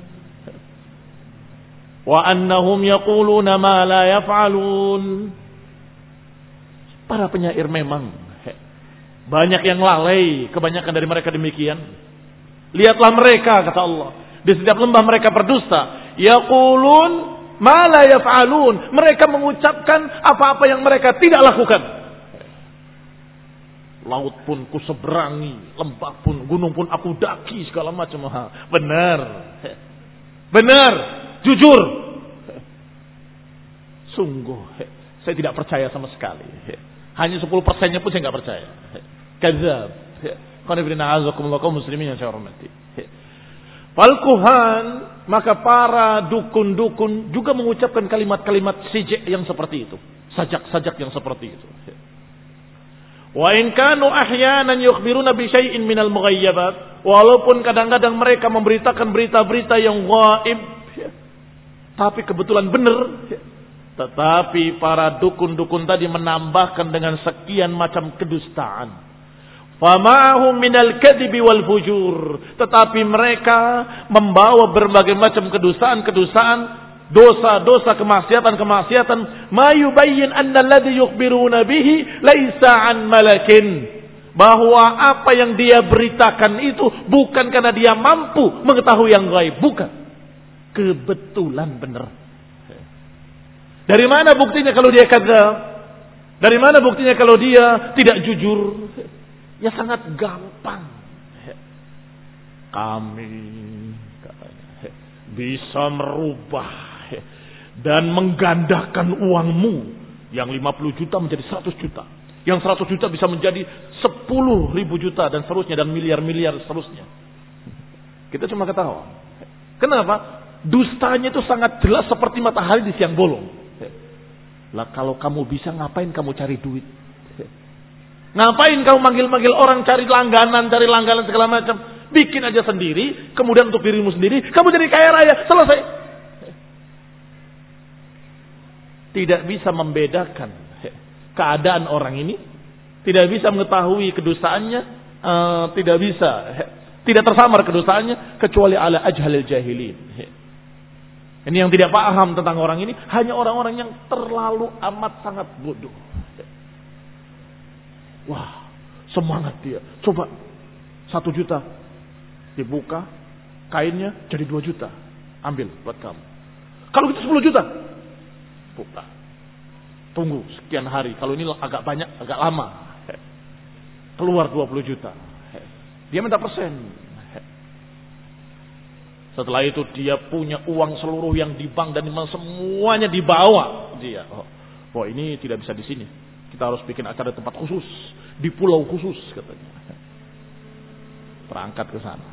Wa annahum yaquluna ma la yaf'alun. Para penyair memang banyak yang lalai, kebanyakan dari mereka demikian. Lihatlah mereka, kata Allah, di setiap lembah mereka berdusta. Yaqulun ma la yaf'alun. Mereka mengucapkan apa-apa yang mereka tidak lakukan. Laut pun ku seberangi, lembah pun, gunung pun aku daki, segala macam. Benar. Benar. Jujur. Sungguh, saya tidak percaya sama sekali. Hanya sepuluh persennya pun saya tidak percaya. Kadzab. Qanifrina azakumullah kaum muslimin yang saya hormati. Fal-kuhan, maka para dukun-dukun juga mengucapkan kalimat-kalimat sijik yang seperti itu. Sajak-sajak yang seperti itu. Wa in kanu ahyanan yukhbiruna bi syai'in minal mughayyabat Walaupun kadang-kadang mereka memberitakan berita-berita yang gaib, tapi kebetulan benar. Tetapi para dukun-dukun tadi menambahkan dengan sekian macam kedustaan. Fama'ahum minal kadhibi wal fujur. Tetapi mereka membawa berbagai macam kedustaan-kedustaan, dosa-dosa, kemaksiatan-kemaksiatan. Ma yubayyin anna alladhi yukhbiruna bihi laisa an malakin. Bahwa apa yang dia beritakan itu bukan karena dia mampu mengetahui yang gaib, bukan. Kebetulan benar. Dari mana buktinya kalau dia kadzab? Dari mana buktinya kalau dia tidak jujur? Ya sangat gampang. Kami bisa merubah dan menggandakan uangmu yang lima puluh juta menjadi seratus juta. Yang seratus juta bisa menjadi sepuluh ribu juta dan seterusnya, dan miliar-miliar seterusnya. Kita cuma ketawa. Kenapa? Dustanya itu sangat jelas seperti matahari di siang bolong. Lah kalau kamu bisa, ngapain kamu cari duit? Ngapain kamu manggil-manggil orang cari langganan, cari langganan segala macam? Bikin aja sendiri, kemudian untuk dirimu sendiri, kamu jadi kaya raya, selesai. Tidak bisa membedakan keadaan orang ini, tidak bisa mengetahui kedosaannya, uh, tidak bisa, tidak tersamar kedosaannya kecuali ala ajhalil jahilin. Ini yang tidak paham tentang orang ini hanya orang-orang yang terlalu amat sangat bodoh. Wah, semangat dia. Coba satu juta dibuka, kainnya jadi dua juta. Ambil buat kamu. Kalau itu sepuluh juta, buka. Tunggu sekian hari. Kalau ini agak banyak, agak lama. Keluar dua puluh juta. Dia minta persen. Setelah itu dia punya uang seluruh yang di bank dan semuanya dibawa dia. Oh, oh ini tidak bisa di sini. Kita harus bikin acara tempat khusus, di pulau khusus katanya. Berangkat ke sana.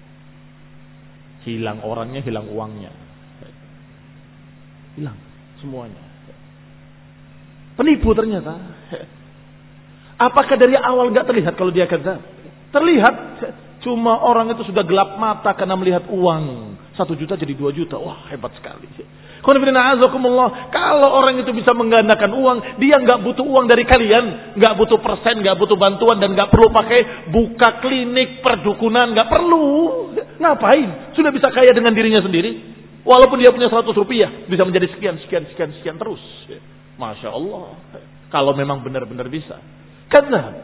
Hilang orangnya, hilang uangnya. Hilang semuanya. Penipu ternyata. Apakah dari awal enggak terlihat kalau dia kadzab? Terlihat. Cuma orang itu sudah gelap mata karena melihat uang. Satu juta jadi dua juta. Wah, hebat sekali. Kalau orang itu bisa menggandakan uang, dia nggak butuh uang dari kalian, nggak butuh persen, nggak butuh bantuan, dan nggak perlu pakai buka klinik perdukunan, nggak perlu. Ngapain? Sudah bisa kaya dengan dirinya sendiri. Walaupun dia punya seratus rupiah, bisa menjadi sekian, sekian, sekian, sekian terus. Masya Allah. Kalau memang benar-benar bisa. Karena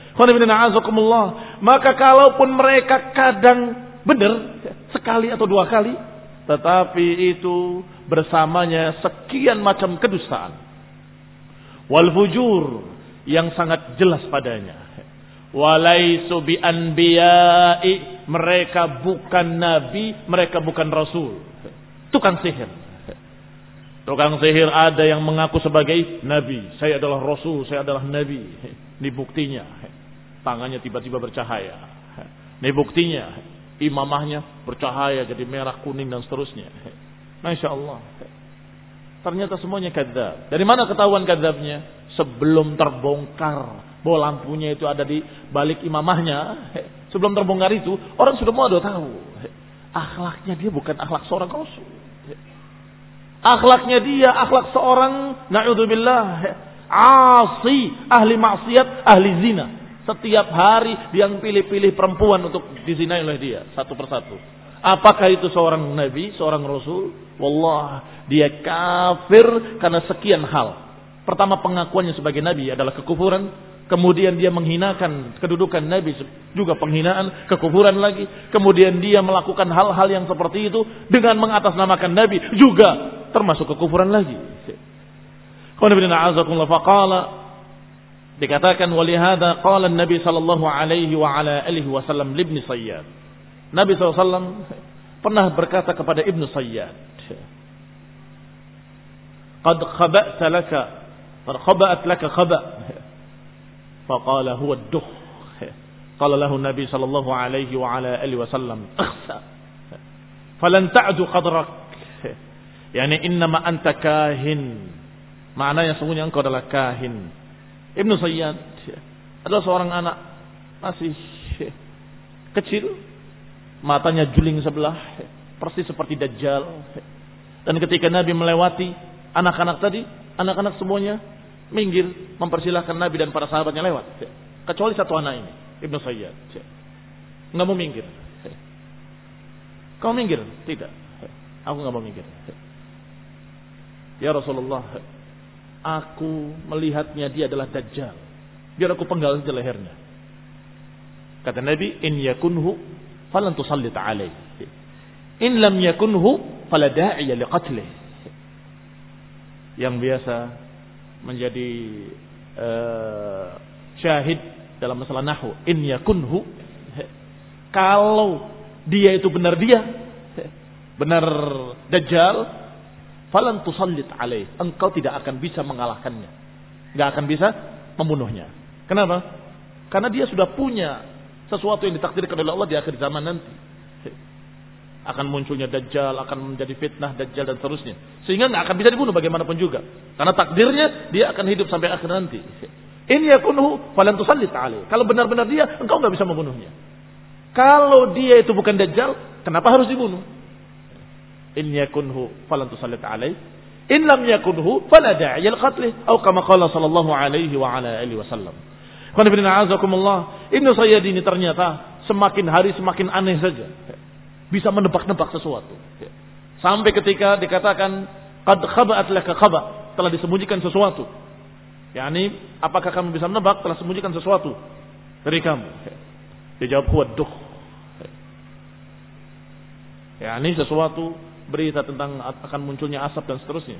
maka kalaupun mereka kadang benar sekali atau dua kali, tetapi itu bersamanya sekian macam kedustaan wal fujur yang sangat jelas padanya. Walaisu bi anbiya'i, mereka bukan nabi, mereka bukan rasul. Tukang sihir. Tukang sihir ada yang mengaku sebagai nabi, saya adalah rasul, saya adalah nabi. Ini buktinya. Tangannya tiba-tiba bercahaya. Ini buktinya. Imamahnya bercahaya jadi merah, kuning dan seterusnya. Masya Allah. Ternyata semuanya kadzab. Dari mana ketahuan kadzabnya? Sebelum terbongkar bahwa lampunya itu ada di balik imamahnya. Sebelum terbongkar itu, orang sudah mau tahu. Akhlaknya dia bukan akhlak seorang rasul. Akhlaknya dia akhlak seorang, na'udzubillah, asi, ahli maksiat, ahli zina. Setiap hari dia pilih-pilih perempuan untuk dizinai oleh dia satu persatu. Apakah itu seorang nabi, seorang rasul? Wallah, dia kafir karena sekian hal. Pertama, pengakuannya sebagai nabi adalah kekufuran. Kemudian dia menghinakan kedudukan nabi, juga penghinaan, kekufuran lagi. Kemudian dia melakukan hal-hal yang seperti itu dengan mengatasnamakan nabi, juga termasuk kekufuran lagi. Faqala, dikatakan walihada qala Nabi sallallahu alaihi wa ala alihi wasallam li Ibnu Sayyad. Nabi sallallahu alaihi wasallam pernah berkata kepada Ibnu Sayyad, "Qad khaba'ta laka, qad khaba'at laka khaba'." Faqala huwa ad-dukh. Qala lahu Nabi sallallahu alaihi wa ala alihi wasallam, "Akhsa. Falan ta'du qadrak." Yani innama anta kahin. Maknanya sesungguhnya engkau adalah kahin. Ibnu Sayyad adalah seorang anak masih kecil, matanya juling sebelah, persis seperti Dajjal. Dan ketika Nabi melewati anak-anak tadi, anak-anak semuanya minggir mempersilahkan Nabi dan para sahabatnya lewat, kecuali satu anak ini, Ibnu Sayyad. Nggak mau minggir. Kau minggir? Tidak. Aku nggak mau minggir. Ya Rasulullah, aku melihatnya dia adalah Dajjal. Biar aku penggal saja lehernya. Kata Nabi, in yakunhu falan tusallit alaihi. In lam yakunhu fala da'iya liqatlih. Yang biasa menjadi uh, syahid dalam masalah nahwu, in yakunhu, kalau dia itu benar dia, benar Dajjal, falan tusallit alaihi. Engkau tidak akan bisa mengalahkannya. Enggak akan bisa membunuhnya. Kenapa? Karena dia sudah punya sesuatu yang ditakdirkan oleh Allah di akhir zaman nanti. Akan munculnya Dajjal, akan menjadi fitnah Dajjal dan seterusnya. Sehingga nggak akan bisa dibunuh bagaimanapun juga. Karena takdirnya dia akan hidup sampai akhir nanti. In yakunhu falan tusallit alaihi. Kalau benar-benar dia, engkau nggak bisa membunuhnya. Kalau dia itu bukan Dajjal, kenapa harus dibunuh? In yakunhu falan tusallit alaihi. In lam yakunhu fala da'iya liqatlih. Atau kama qala sallallahu alaihi wa ala alihi wasallam. Ibnu Sayyad ini ternyata semakin hari semakin aneh saja. Bisa menebak-nebak sesuatu. Sampai ketika dikatakan qad khaba'at laka khaba', telah disembunyikan sesuatu. Yani apakah kamu bisa menebak telah disembunyikan sesuatu dari kamu? Dia jawab huwa duh. Yani sesuatu berita tentang akan munculnya asap dan seterusnya.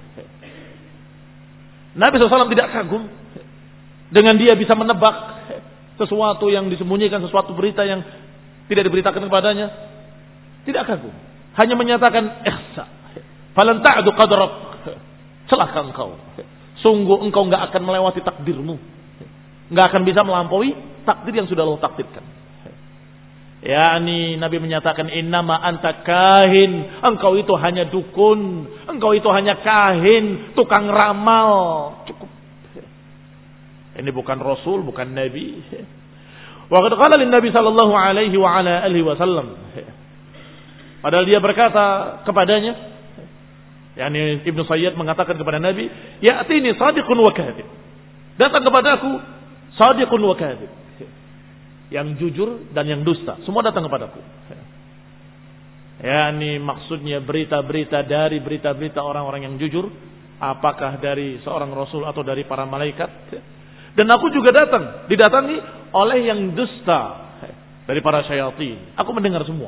Nabi shallallahu alaihi wasallam tidak kagum dengan dia bisa menebak sesuatu yang disembunyikan, sesuatu berita yang tidak diberitakan kepadanya. Tidak kagum. Hanya menyatakan ihsa. Falan ta'du qadrak. Celaka engkau. Sungguh engkau enggak akan melewati takdirmu. Enggak akan bisa melampaui takdir yang sudah Allah takdirkan. Yani Nabi menyatakan innama anta kahin. Engkau itu hanya dukun. Engkau itu hanya kahin, tukang ramal. Cukup. Ini bukan Rasul, bukan Nabi. Wa qad qala lin-nabi sallallahu alaihi wa ala alihi wasallam. Padahal dia berkata kepadanya, yakni Ibnu Sayyad mengatakan kepada Nabi, ya'tini shadiqun wa kadhib. Datang kepadaku shadiqun wa kadhib. Yang jujur dan yang dusta, semua datang kepadaku. Yakni maksudnya berita-berita dari berita-berita orang-orang yang jujur, apakah dari seorang rasul atau dari para malaikat. Dan aku juga datang, didatangi oleh yang dusta dari para syayatin. Aku mendengar semua.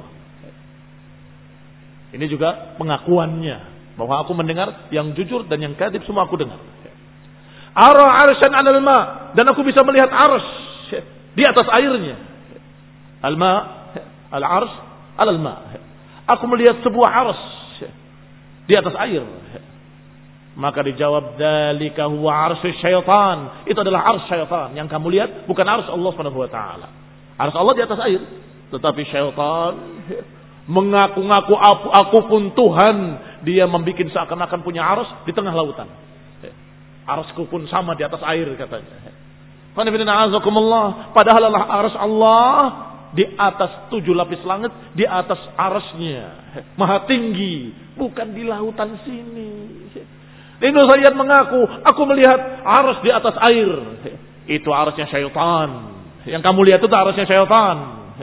Ini juga pengakuannya bahwa aku mendengar yang jujur dan yang kadhib semua aku dengar. Ara arsyan 'alal ma, dan aku bisa melihat arsy di atas airnya. Al-ma, al-arsy 'alal ma. Aku melihat sebuah arsy di atas air. Maka dijawab, dzalika huwa arsy syaitan. Itu adalah arsy syaitan. Yang kamu lihat bukan arsy Allah Subhanahu wa taala. Arsy Allah di atas air, tetapi syaitan mengaku-ngaku aku, aku pun Tuhan. Dia membuat seakan-akan punya arsy di tengah lautan. Arsku pun sama di atas air katanya. Padahal arsy Allah di atas tujuh lapis langit, di atas arsy-Nya maha tinggi, bukan di lautan sini. Ibnu Sayyad mengaku, aku melihat arsy di atas air. Itu arsy-nya syaitan. Yang kamu lihat itu arsy-nya syaitan.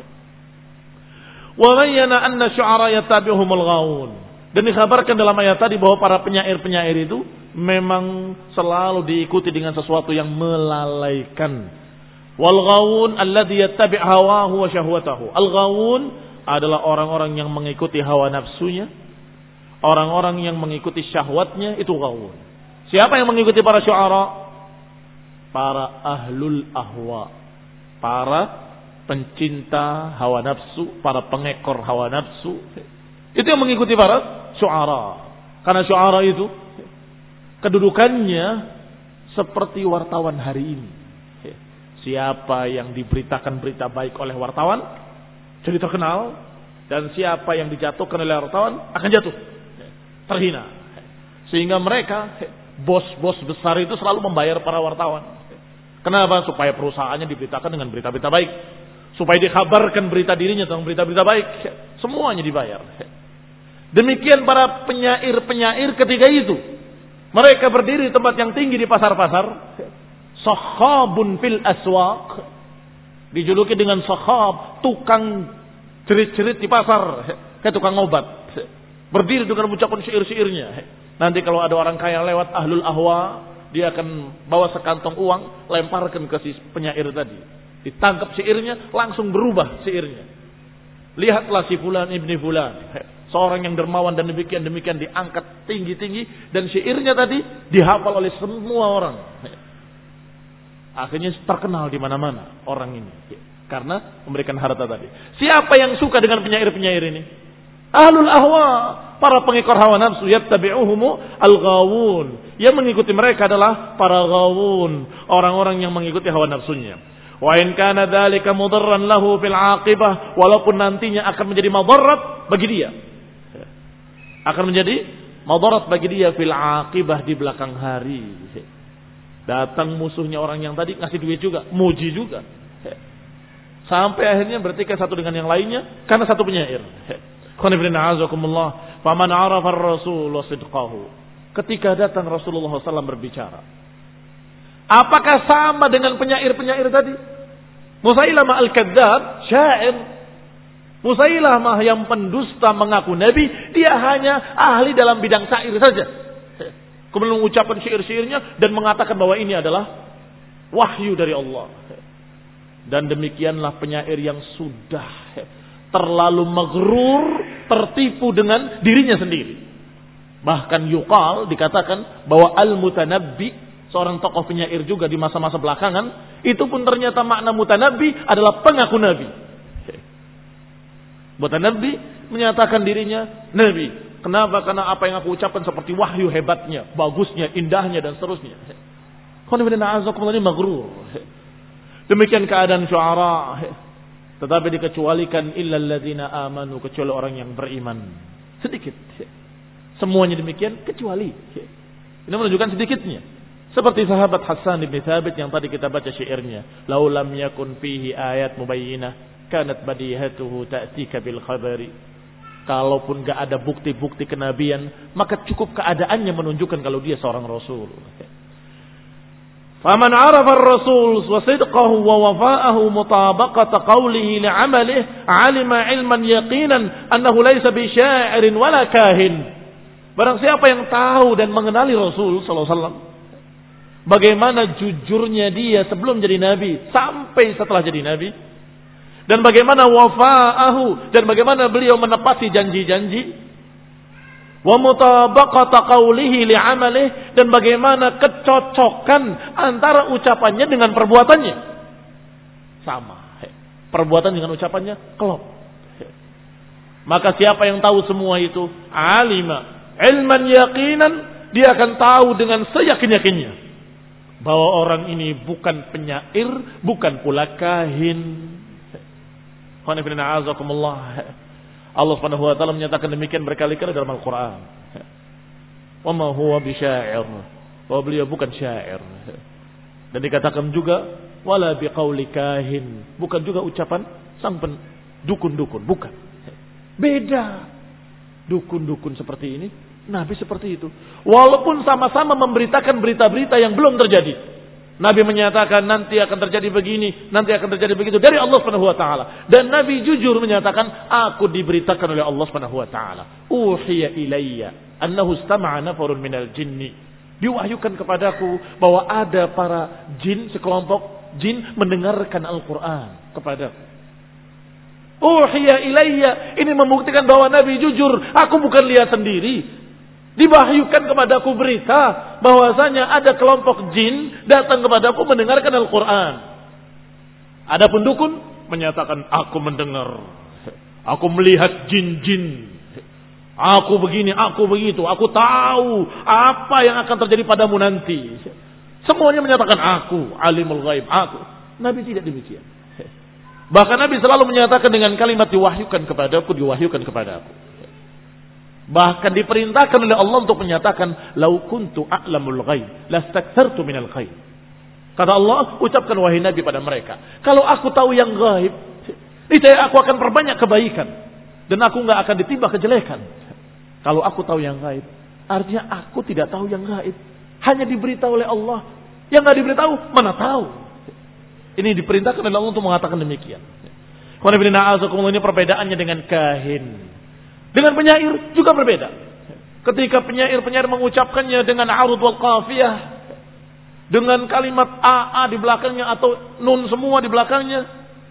Wa bayyana anna syu'ara yattabi'uhumul ghaun. Dan dikabarkan dalam ayat tadi bahwa para penyair-penyair itu memang selalu diikuti dengan sesuatu yang melalaikan. Wal ghaun alladhi yattabi' hawahu wa syahwatahu. Al ghaun adalah orang-orang yang mengikuti hawa nafsunya. Orang-orang yang mengikuti syahwatnya itu ghaun. Siapa yang mengikuti para syu'ara? Para ahlul ahwa. Para pencinta hawa nafsu, para pengekor hawa nafsu. Itu yang mengikuti para syu'ara. Karena syu'ara itu kedudukannya seperti wartawan hari ini. Siapa yang diberitakan berita baik oleh wartawan jadi terkenal, dan siapa yang dijatuhkan oleh wartawan akan jatuh, terhina. Sehingga mereka bos-bos besar itu selalu membayar para wartawan. Kenapa? Supaya perusahaannya diberitakan dengan berita-berita baik, supaya dikabarkan berita dirinya tentang berita-berita baik, Semuanya dibayar. Demikian para penyair-penyair ketika itu. Mereka berdiri di tempat yang tinggi di pasar-pasar. Sakhabun fil aswaq. Dijuluki dengan sakhab, tukang cerit-cerit di pasar. Kayak tukang obat. Berdiri dengan mengucapkan syair-syairnya. Nanti kalau ada orang kaya lewat ahlul ahwa, dia akan bawa sekantong uang, lemparkan ke si penyair tadi. Ditangkap syairnya, langsung berubah syairnya. Lihatlah si fulan ibni fulan. Seorang yang dermawan dan demikian-demikian diangkat tinggi-tinggi. Dan syairnya tadi dihafal oleh semua orang. Akhirnya terkenal di mana-mana orang ini. Karena memberikan harta tadi. Siapa yang suka dengan penyair-penyair ini? Ahlul ahwa. Para pengikut hawa nafsu. Yattabi'uhumu al-ghawun. Yang mengikuti mereka adalah para ghawun. Orang-orang yang mengikuti hawa nafsunya. Wa in kana dzalika mudarran lahu fil 'aqibah, walaupun nantinya akan menjadi madarat bagi dia. Akan menjadi madarat bagi dia fil 'aqibah, di belakang hari. Datang musuhnya orang yang tadi ngasih duit juga, muji juga. Sampai akhirnya bertikai satu dengan yang lainnya karena satu penyair. Qul inna a'udzukumullah faman 'arafa ar-rasul wa sidqahu. Ketika datang Rasulullah shallallahu alaihi wasallam berbicara, apakah sama dengan penyair-penyair tadi? Musailamah al-Kadzdzab, syair. Musailamah yang pendusta mengaku nabi, dia hanya ahli dalam bidang syair saja. Kemudian mengucapkan syair-syairnya dan mengatakan bahwa ini adalah wahyu dari Allah. Dan demikianlah penyair yang sudah terlalu maghrur, tertipu dengan dirinya sendiri. Bahkan yuqal, dikatakan bahwa al-mutanabbi, seorang tokoh penyair juga di masa-masa belakangan, itu pun ternyata makna mutanabbi adalah pengaku nabi. Mutanabbi menyatakan dirinya nabi. Kenapa? Karena apa yang aku ucapkan seperti wahyu hebatnya, bagusnya, indahnya dan seterusnya. Demikian keadaan syu'ara. Tetapi dikecualikan illal ladzina amanu, kecuali orang yang beriman. Sedikit. Semuanya demikian kecuali. Ini menunjukkan sedikitnya. Seperti sahabat Hasan bin Thabit yang tadi kita baca syairnya. Lau lam yakun fihi ayat mubayyinah kanat badihatuhu ta'tika bil khabari. Kalaupun gak ada bukti-bukti kenabian, maka cukup keadaannya menunjukkan kalau dia seorang rasul. Faman 'arafa ar-rasul wa sidqahu wa wafa'ahu mutabaqata qawlihi li'amalihi 'alima 'ilman yaqinan annahu laysa bi sya'irin wala kahin. Barang siapa yang tahu dan mengenali Rasul sallallahu alaihi wasallam, bagaimana jujurnya dia sebelum jadi nabi sampai setelah jadi nabi, dan bagaimana wafa'ahu, dan bagaimana beliau menepati janji-janji, wa mutabaqata qawlihi li'amalihi, dan bagaimana kecocokan antara ucapannya dengan perbuatannya. Sama, perbuatan dengan ucapannya klop. Maka siapa yang tahu semua itu, alima ilman yaqinan, dia akan tahu dengan seyakin-yakinnya bahwa orang ini bukan penyair, bukan pula kahin. Allah Subhanahu wa taala menyatakan demikian berkali-kali dalam Al-Qur'an. Wa ma huwa bisyair. Bahwa beliau bukan syair. Dan dikatakan juga wala biqauli kahin, bukan juga ucapan sang dukun-dukun, bukan. Beda. Dukun-dukun seperti ini, nabi seperti itu. Walaupun sama-sama memberitakan berita-berita yang belum terjadi. Nabi menyatakan nanti akan terjadi begini, nanti akan terjadi begitu dari Allah Subhanahu wa taala. Dan Nabi jujur menyatakan, aku diberitakan oleh Allah Subhanahu wa taala. Uhiya ilayya annahu istama'a nafarun minal jinni. Diwahyukan kepadaku bahwa ada para jin, sekelompok jin mendengarkan Al-Qur'an kepadaku. Uhiya ilayya, ini membuktikan bahwa Nabi jujur. Aku bukan lihat sendiri. Diwahyukan kepadaku berita bahwasanya ada kelompok jin datang kepadaku mendengarkan Al-Quran. Adapun dukun menyatakan aku mendengar, aku melihat jin-jin, aku begini, aku begitu, aku tahu apa yang akan terjadi padamu nanti. Semuanya menyatakan aku alimul ghaib, aku. Nabi tidak demikian. Bahkan Nabi selalu menyatakan dengan kalimat diwahyukan kepadaku, diwahyukan kepadaku. Bahkan diperintahkan oleh Allah untuk menyatakan, lau kuntu a'lamul ghaib lastakthartu minal khair. Kata Allah, ucapkan wahai Nabi pada mereka, kalau aku tahu yang ghaib, niscaya aku akan perbanyak kebaikan. dan aku nggak akan ditimpa kejelekan. Kalau aku tahu yang gaib, artinya aku tidak tahu yang gaib. Hanya diberitahu oleh Allah. Yang nggak diberitahu, mana tahu. Ini diperintahkan oleh Allah untuk mengatakan demikian. Ini perbedaannya dengan kahin. Dengan penyair juga berbeda. Ketika penyair-penyair mengucapkannya dengan arud wal qafiyah, dengan kalimat a a di belakangnya atau nun semua di belakangnya.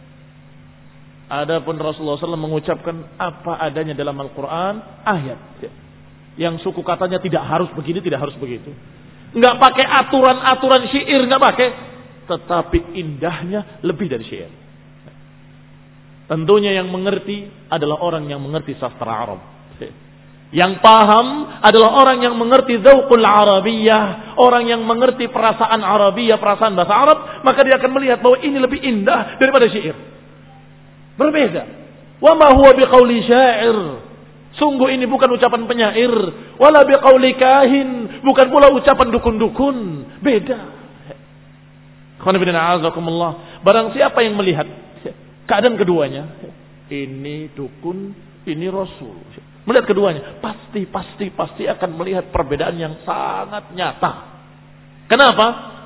Adapun Rasulullah shallallahu alaihi wasallam mengucapkan apa adanya dalam Al-Quran, ayat. Yang suku katanya tidak harus begini, tidak harus begitu. Nggak pakai aturan-aturan syair, nggak pakai. Tetapi indahnya lebih dari syair. Tentunya yang mengerti adalah orang yang mengerti sastra Arab. Yang paham adalah orang yang mengerti dzauqul Arabiyyah, orang yang mengerti perasaan Arabiyyah, perasaan bahasa Arab, maka dia akan melihat bahwa ini lebih indah daripada syair. Berbeda. Wa ma huwa biqauli syair. Sungguh ini bukan ucapan penyair, wala biqauli kahin, bukan pula ucapan dukun-dukun. Beda. Barang siapa yang melihat keadaan keduanya, ini dukun, ini rasul. Melihat keduanya, pasti, pasti, pasti akan melihat perbedaan yang sangat nyata. Kenapa?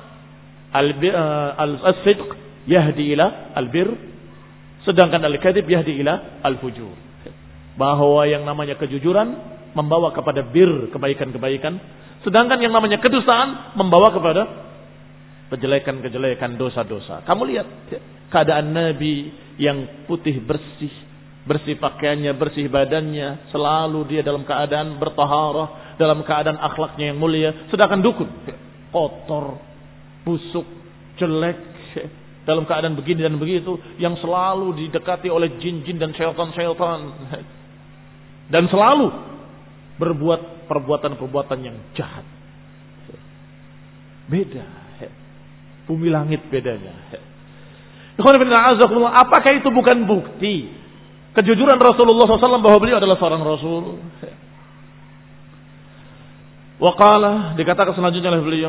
Al-sidq yahdi ila al-bir, sedangkan al-kadhib yahdi ila al-fujur. Bahwa yang namanya kejujuran membawa kepada bir, kebaikan-kebaikan, sedangkan yang namanya kedustaan membawa kepada kejelekan-kejelekan, dosa-dosa. Kamu lihat keadaan Nabi yang putih bersih, bersih pakaiannya, bersih badannya, selalu dia dalam keadaan bertaharah, dalam keadaan akhlaknya yang mulia. Sedangkan dukun kotor, busuk, jelek, dalam keadaan begini dan begitu, yang selalu didekati oleh jin-jin dan syaitan-syaitan, dan selalu berbuat perbuatan-perbuatan yang jahat. Beda. Bumi langit bedanya. Apakah itu bukan bukti kejujuran Rasulullah shallallahu alaihi wasallam bahwa beliau adalah seorang Rasul? Waqala, dikatakan selanjutnya oleh beliau,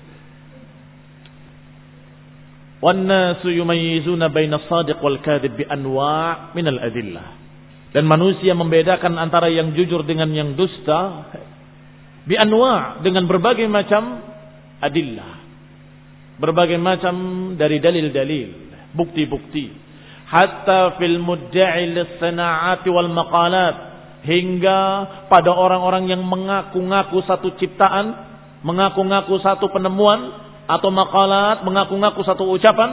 وَالنَّاسُ يُمَيِّزُونَ بَيْنَ الصَّادِقِ وَالْكَاذِبِ بِأَنْوَاعٍ مِنَ الْأَدِلَّةِ. Dan manusia membedakan antara yang jujur dengan yang dusta bi'anwa', dengan berbagai macam adillah, berbagai macam dari dalil-dalil, bukti-bukti. Hatta fil mudda'i lis-sana'ati wal maqalat, hingga pada orang-orang yang mengaku-ngaku satu ciptaan, mengaku-ngaku satu penemuan atau maqalat, mengaku-ngaku satu ucapan,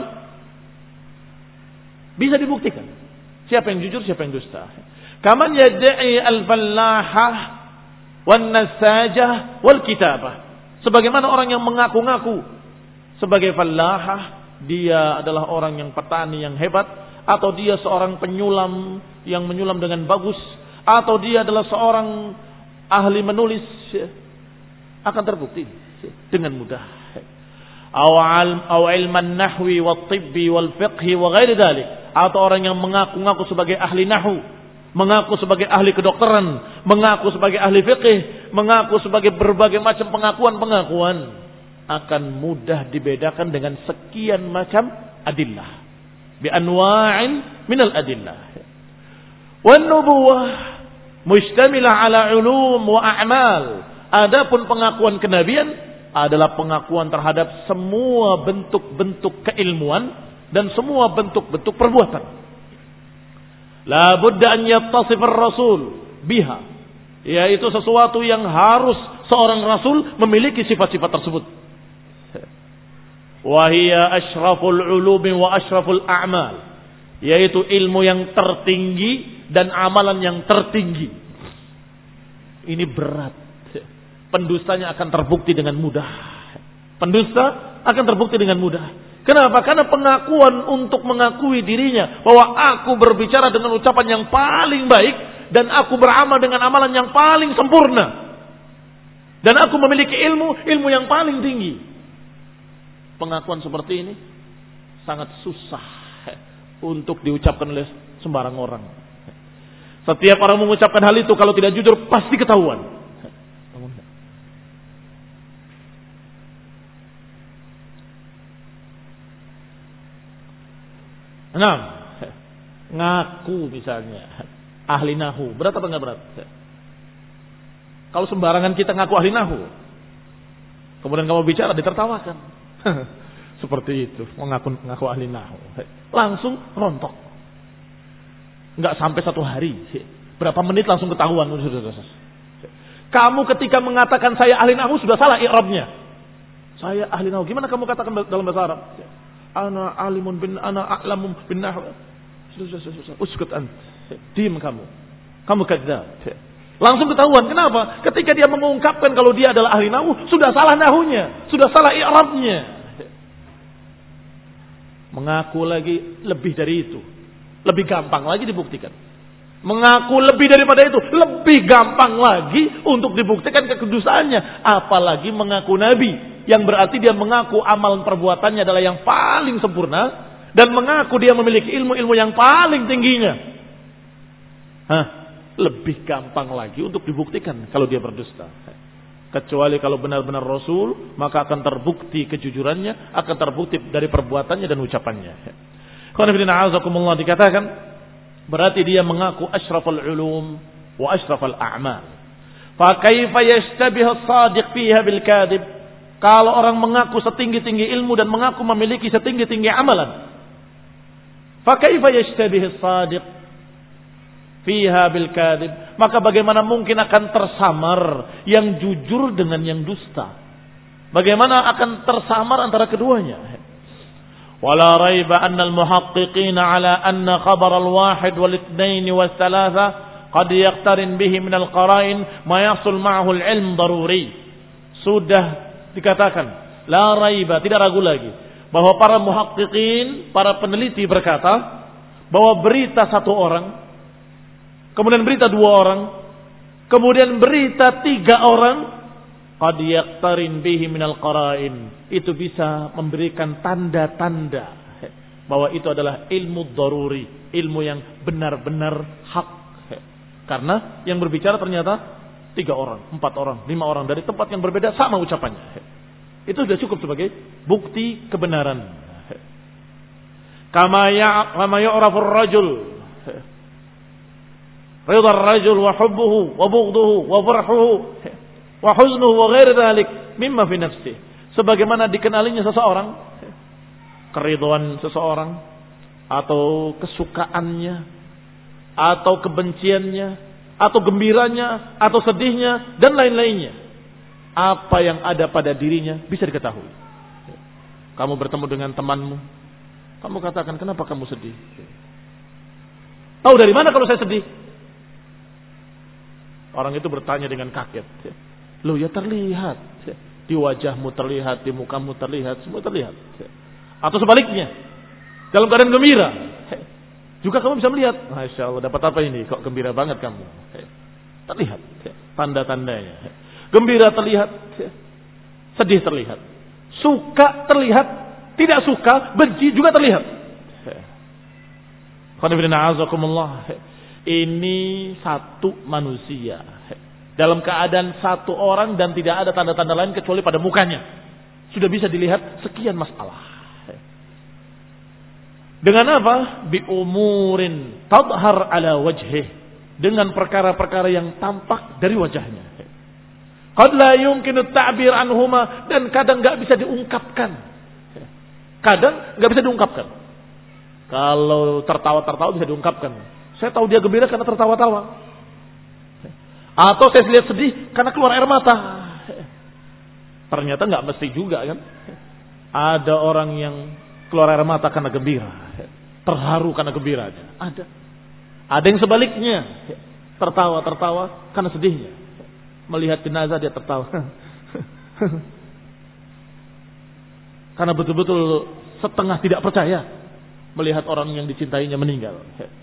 bisa dibuktikan siapa yang jujur, siapa yang dusta. Kaman yad'i al-fallahah wan nasajah wal kitabah, sebagaimana orang yang mengaku-ngaku sebagai fallahah, dia adalah orang yang petani yang hebat, atau dia seorang penyulam yang menyulam dengan bagus, atau dia adalah seorang ahli menulis, akan terbukti dengan mudah. Aw ilman nahwi wat tibbi wal fiqhi wa ghairi dzalik, atau orang yang mengaku-ngaku sebagai ahli nahwu, mengaku sebagai ahli kedokteran, mengaku sebagai ahli fiqih, mengaku sebagai berbagai macam pengakuan-pengakuan, akan mudah dibedakan dengan sekian macam adillah, bi anwa'in minal adillah. Wan nubuwah mustamilah ala ulum wa a'mal. Adapun pengakuan kenabian adalah pengakuan terhadap semua bentuk-bentuk keilmuan dan semua bentuk-bentuk perbuatan. La budda an yattasif ar-rasul biha, yaitu sesuatu yang harus seorang rasul memiliki sifat-sifat tersebut. Wahia asyraful ulumi wa asyraful a'mal, yaitu ilmu yang tertinggi dan amalan yang tertinggi. Ini berat. Pendustanya akan terbukti dengan mudah. Pendusta akan terbukti dengan mudah. Kenapa? Karena pengakuan untuk mengakui dirinya bahwa aku berbicara dengan ucapan yang paling baik dan aku beramal dengan amalan yang paling sempurna dan aku memiliki ilmu, ilmu yang paling tinggi. Pengakuan seperti ini sangat susah untuk diucapkan oleh sembarang orang. Setiap orang mengucapkan hal itu, kalau tidak jujur pasti ketahuan. Nah, ngaku misalnya ahli nahu. Berat apa enggak berat? Kalau sembarangan kita ngaku ahli nahu, kemudian kamu bicara ditertawakan. Seperti itu, mengaku ngaku ahli nahu. Langsung rontok. Enggak sampai satu hari. Berapa menit langsung ketahuan. Kamu ketika mengatakan saya ahli nahu sudah salah i'rabnya. Saya ahli nahu. Gimana kamu katakan dalam bahasa Arab? Ana alimun bin ana a'lamun bin nahw. Uskut ant. Diam kamu. Kamu kadzdzab. Langsung ketahuan. Kenapa? Ketika dia mengungkapkan kalau dia adalah ahli nahwu, sudah salah nahwunya, sudah salah i'rabnya. Mengaku lagi lebih dari itu. Lebih gampang lagi dibuktikan. Mengaku lebih daripada itu, lebih gampang lagi untuk dibuktikan kekudusannya. Apalagi mengaku nabi, yang berarti dia mengaku amalan perbuatannya adalah yang paling sempurna, dan mengaku dia memiliki ilmu-ilmu yang paling tingginya. Hah, lebih gampang lagi untuk dibuktikan kalau dia berdusta. Kecuali kalau benar-benar Rasul, maka akan terbukti kejujurannya, akan terbukti dari perbuatannya dan ucapannya. Qanifidina azakumullah dikatakan, berarti dia mengaku asyrafal ulum wa asyrafal a'mal. Fa kaifa yashtabihu as-sadiq fiha bil kadhib? Kalau orang mengaku setinggi-tinggi ilmu dan mengaku memiliki setinggi-tinggi amalan, fa kaifa yashtabihu as-sadiq fiha bil kadhib? Maka bagaimana mungkin akan tersamar yang jujur dengan yang dusta? Bagaimana akan tersamar antara keduanya? ولا ريب أن المحققين على أن خبر الواحد والاثنين والثلاثة قد يقترن به من القرائن ما يحصل معه العلم ضروري. Sudah dikatakan, la raiba, tidak ragu lagi, bahwa para muhaqqiqin, para peneliti berkata bahwa berita satu orang, kemudian berita dua orang, kemudian berita tiga orang, qad yaqtarin bihi minal qara'in, itu bisa memberikan tanda-tanda bahwa itu adalah ilmu daruri, ilmu yang benar-benar hak. Karena yang berbicara ternyata tiga orang, empat orang, lima orang dari tempat yang berbeda sama ucapannya. Itu sudah cukup sebagai bukti kebenaran. Kama ya kama yu'rafur rajul ridha ar-rajul wa hubbuhu wa bughduhu wa farhuhu wa huznuhu wa ghairi dzalik mimma fi nafsi. Sebagaimana dikenalinya seseorang, keridhaan seseorang atau kesukaannya atau kebenciannya atau gembiranya atau sedihnya dan lain-lainnya. Apa yang ada pada dirinya bisa diketahui. Kamu bertemu dengan temanmu, kamu katakan, "Kenapa kamu sedih?" Tahu dari mana kalau saya sedih? Orang itu bertanya dengan kaget. Loh, ya terlihat. Di wajahmu terlihat, di mukamu terlihat, semua terlihat. Atau sebaliknya, dalam keadaan gembira, juga kamu bisa melihat. Masya Allah, dapat apa ini? Kok gembira banget kamu? Terlihat tanda-tandanya. Gembira terlihat, sedih terlihat, suka terlihat, tidak suka, benci juga terlihat. Ini satu manusia dalam keadaan satu orang dan tidak ada tanda-tanda lain kecuali pada mukanya. Sudah bisa dilihat sekian masalah. Dengan apa? Bi umurin tadhar ala wajhih, dengan perkara-perkara yang tampak dari wajahnya. Qad la yumkinu at-ta'bir anhuma, dan kadang enggak bisa diungkapkan. Kadang enggak bisa diungkapkan. Kalau tertawa-tertawa bisa diungkapkan. Saya tahu dia gembira karena tertawa-tawa. Atau saya lihat sedih karena keluar air mata. Ternyata enggak mesti juga kan. Ada orang yang keluar air mata karena gembira, terharu karena gembiranya. Ada. Ada yang sebaliknya, tertawa-tertawa karena sedihnya. Melihat jenazah dia tertawa. Karena betul-betul setengah tidak percaya melihat orang yang dicintainya meninggal.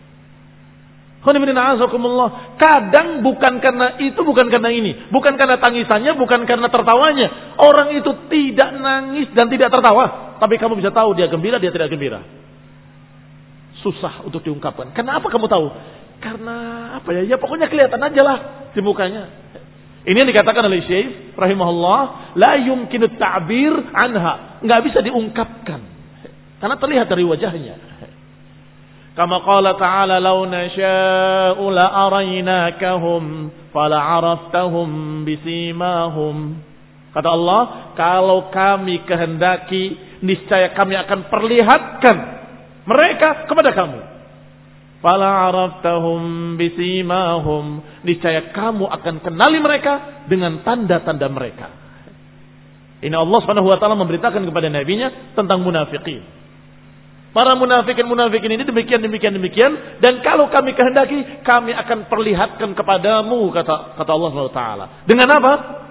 Kadang bukan karena itu, bukan karena ini, bukan karena tangisannya, bukan karena tertawanya. Orang itu tidak nangis dan tidak tertawa, tapi kamu bisa tahu dia gembira, dia tidak gembira. Susah untuk diungkapkan. Kenapa kamu tahu? Karena apa ya? Ya pokoknya kelihatan aja lah di mukanya. Ini yang dikatakan oleh Syekh rahimahullah, la yumkinu ta'bir anha, enggak bisa diungkapkan karena terlihat dari wajahnya. Kama qala ta'ala law nasha'u la araynakahum fala 'araftahum bisimahum. Kata Allah, kalau kami kehendaki, niscaya kami akan perlihatkan mereka kepada kamu. Fala 'araftahum bisimahum, niscaya kamu akan kenali mereka dengan tanda-tanda mereka. Ini Allah Subhanahu wa taala memberitakan kepada nabinya tentang munafikin. Para munafikin-munafikin ini demikian, demikian, demikian. Dan kalau kami kehendaki, kami akan perlihatkan kepadamu, kata kata Allah subhanahu wa taala. Dengan apa?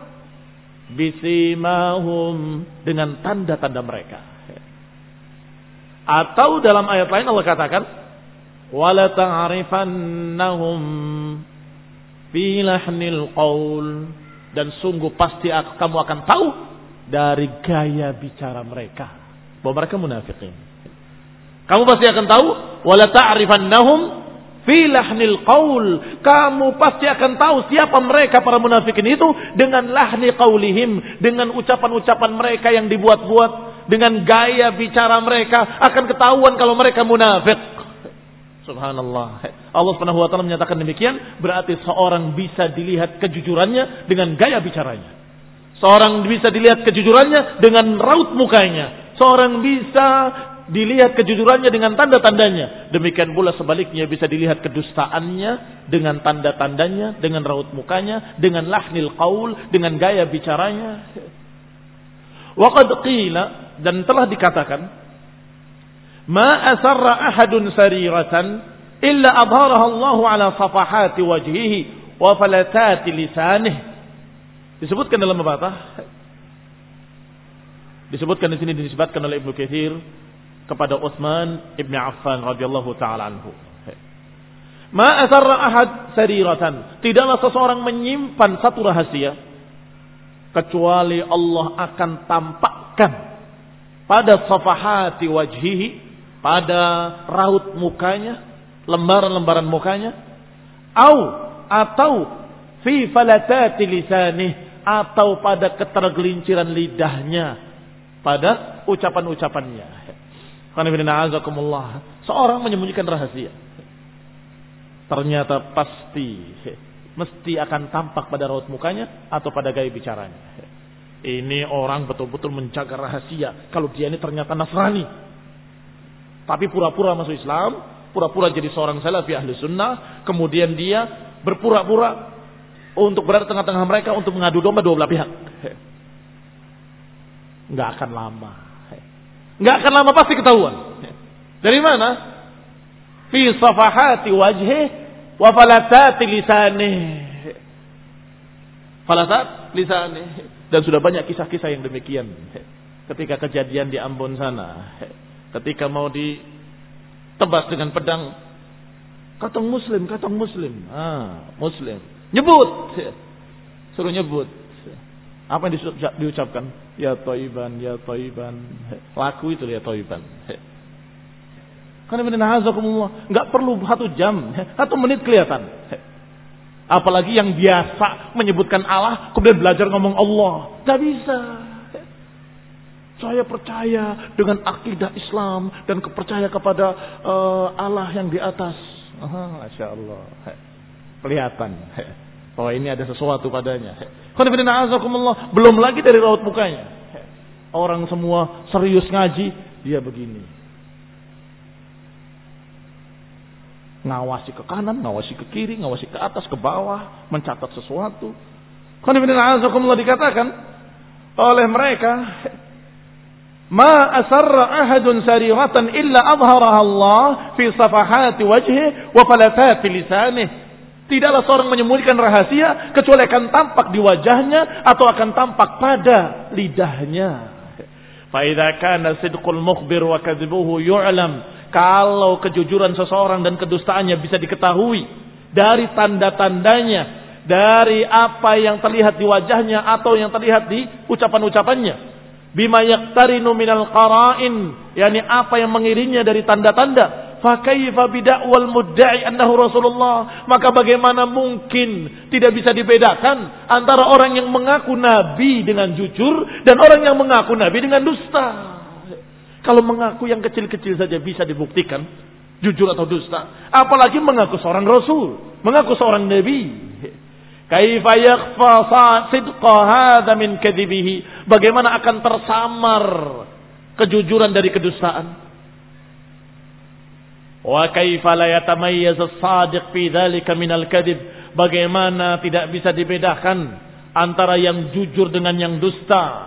Bisimahum, dengan tanda-tanda mereka. Atau dalam ayat lain Allah katakan, wala ta'rifannahum fi lahnil qaul, dan sungguh pasti kamu akan tahu dari gaya bicara mereka bahwa mereka munafikin. Kamu pasti akan tahu, wala ta'rifannahum fi lahnil qaul. Kamu pasti akan tahu siapa mereka para munafikin itu dengan lahni qaulihim, dengan ucapan-ucapan mereka yang dibuat-buat, dengan gaya bicara mereka akan ketahuan kalau mereka munafik. Subhanallah. Allah Subhanahu wa taala menyatakan demikian, berarti seorang bisa dilihat kejujurannya dengan gaya bicaranya. Seorang bisa dilihat kejujurannya dengan raut mukanya. Seorang bisa dilihat kejujurannya dengan tanda-tandanya. Demikian pula sebaliknya bisa dilihat kedustaannya dengan tanda-tandanya, dengan raut mukanya, dengan lahnil qaul, dengan gaya bicaranya. Wa qad qila, dan telah dikatakan, ma asarra ahadun sariratan illa adharaha Allah ala safahati wajhihi wa falatati lisanihi. Disebutkan dalam pepatah, disebutkan di sini disebutkan oleh Ibnu Katsir kepada Utsman ibn Affan radhiyallahu taala anhu. Ma asarra ahad sariratan, tidaklah seseorang menyimpan satu rahasia kecuali Allah akan tampakkan pada safahati wajhihi, pada raut mukanya, lembaran-lembaran mukanya, au atau fi falatati lisanih, atau pada ketergelinciran lidahnya, pada ucapan-ucapannya. Seorang menyembunyikan rahasia, ternyata pasti mesti akan tampak pada raut mukanya atau pada gaya bicaranya. Ini orang betul-betul menjaga rahasia. Kalau dia ini ternyata Nasrani, tapi pura-pura masuk Islam, pura-pura jadi seorang salafi ahli sunnah, kemudian dia berpura-pura untuk berada tengah-tengah mereka untuk mengadu domba dua belah pihak. Nggak akan lama. Nggak akan lama pasti ketahuan. Dari mana? Fi safahati wajhi wa falatati lisanih. Falatat lisanih. Dan sudah banyak kisah-kisah yang demikian. Ketika kejadian di Ambon sana, ketika mau ditebas dengan pedang, katong muslim, katong muslim. Ah, muslim. Nyebut. Suruh nyebut. Apa yang diucapkan? Ya Thaiban, ya Thaiban. Laku itu ya Thaiban. Karena benar-benar enggak perlu satu jam, satu menit kelihatan. Apalagi yang biasa menyebutkan Allah, kemudian belajar ngomong Allah. Tidak bisa. Saya percaya dengan akidah Islam dan kepercaya kepada uh, Allah yang di atas. Aha, Masya Allah. Kelihatan. Oh, ini ada sesuatu padanya. Belum lagi dari raut mukanya. Orang semua serius ngaji, dia begini. Ngawasi ke kanan, ngawasi ke kiri, ngawasi ke atas, ke bawah, mencatat sesuatu. Dikatakan oleh mereka, ma asarra ahadun sariratan illa adharaha Allah fi safahati wajhi wa falatati lisanih. Tidaklah seorang menyembunyikan rahasia kecuali akan tampak di wajahnya atau akan tampak pada lidahnya. Fa idza kana sidqul mukhbir wa kadhibuhu yu'lam. Kalau kejujuran seseorang dan kedustaannya bisa diketahui dari tanda-tandanya, dari apa yang terlihat di wajahnya atau yang terlihat di ucapan-ucapannya, bima yaqtarinu minal qara'in, yakni apa yang mengiringnya dari tanda-tanda, fa kaifa bid'awal mudda'i annahu Rasulullah, maka bagaimana mungkin tidak bisa dibedakan antara orang yang mengaku nabi dengan jujur dan orang yang mengaku nabi dengan dusta. Kalau mengaku yang kecil-kecil saja bisa dibuktikan, Jujur atau dusta. Apalagi mengaku seorang rasul, mengaku seorang nabi. Kaifa yakhfa sidqa hadza min kadhibihi? Bagaimana akan tersamar kejujuran dari kedustaan? Wa kaifa la yatamayyaz as-sadiq fi dzalika min al-kadhib? Bagaimana tidak bisa dibedakan antara yang jujur dengan yang dusta?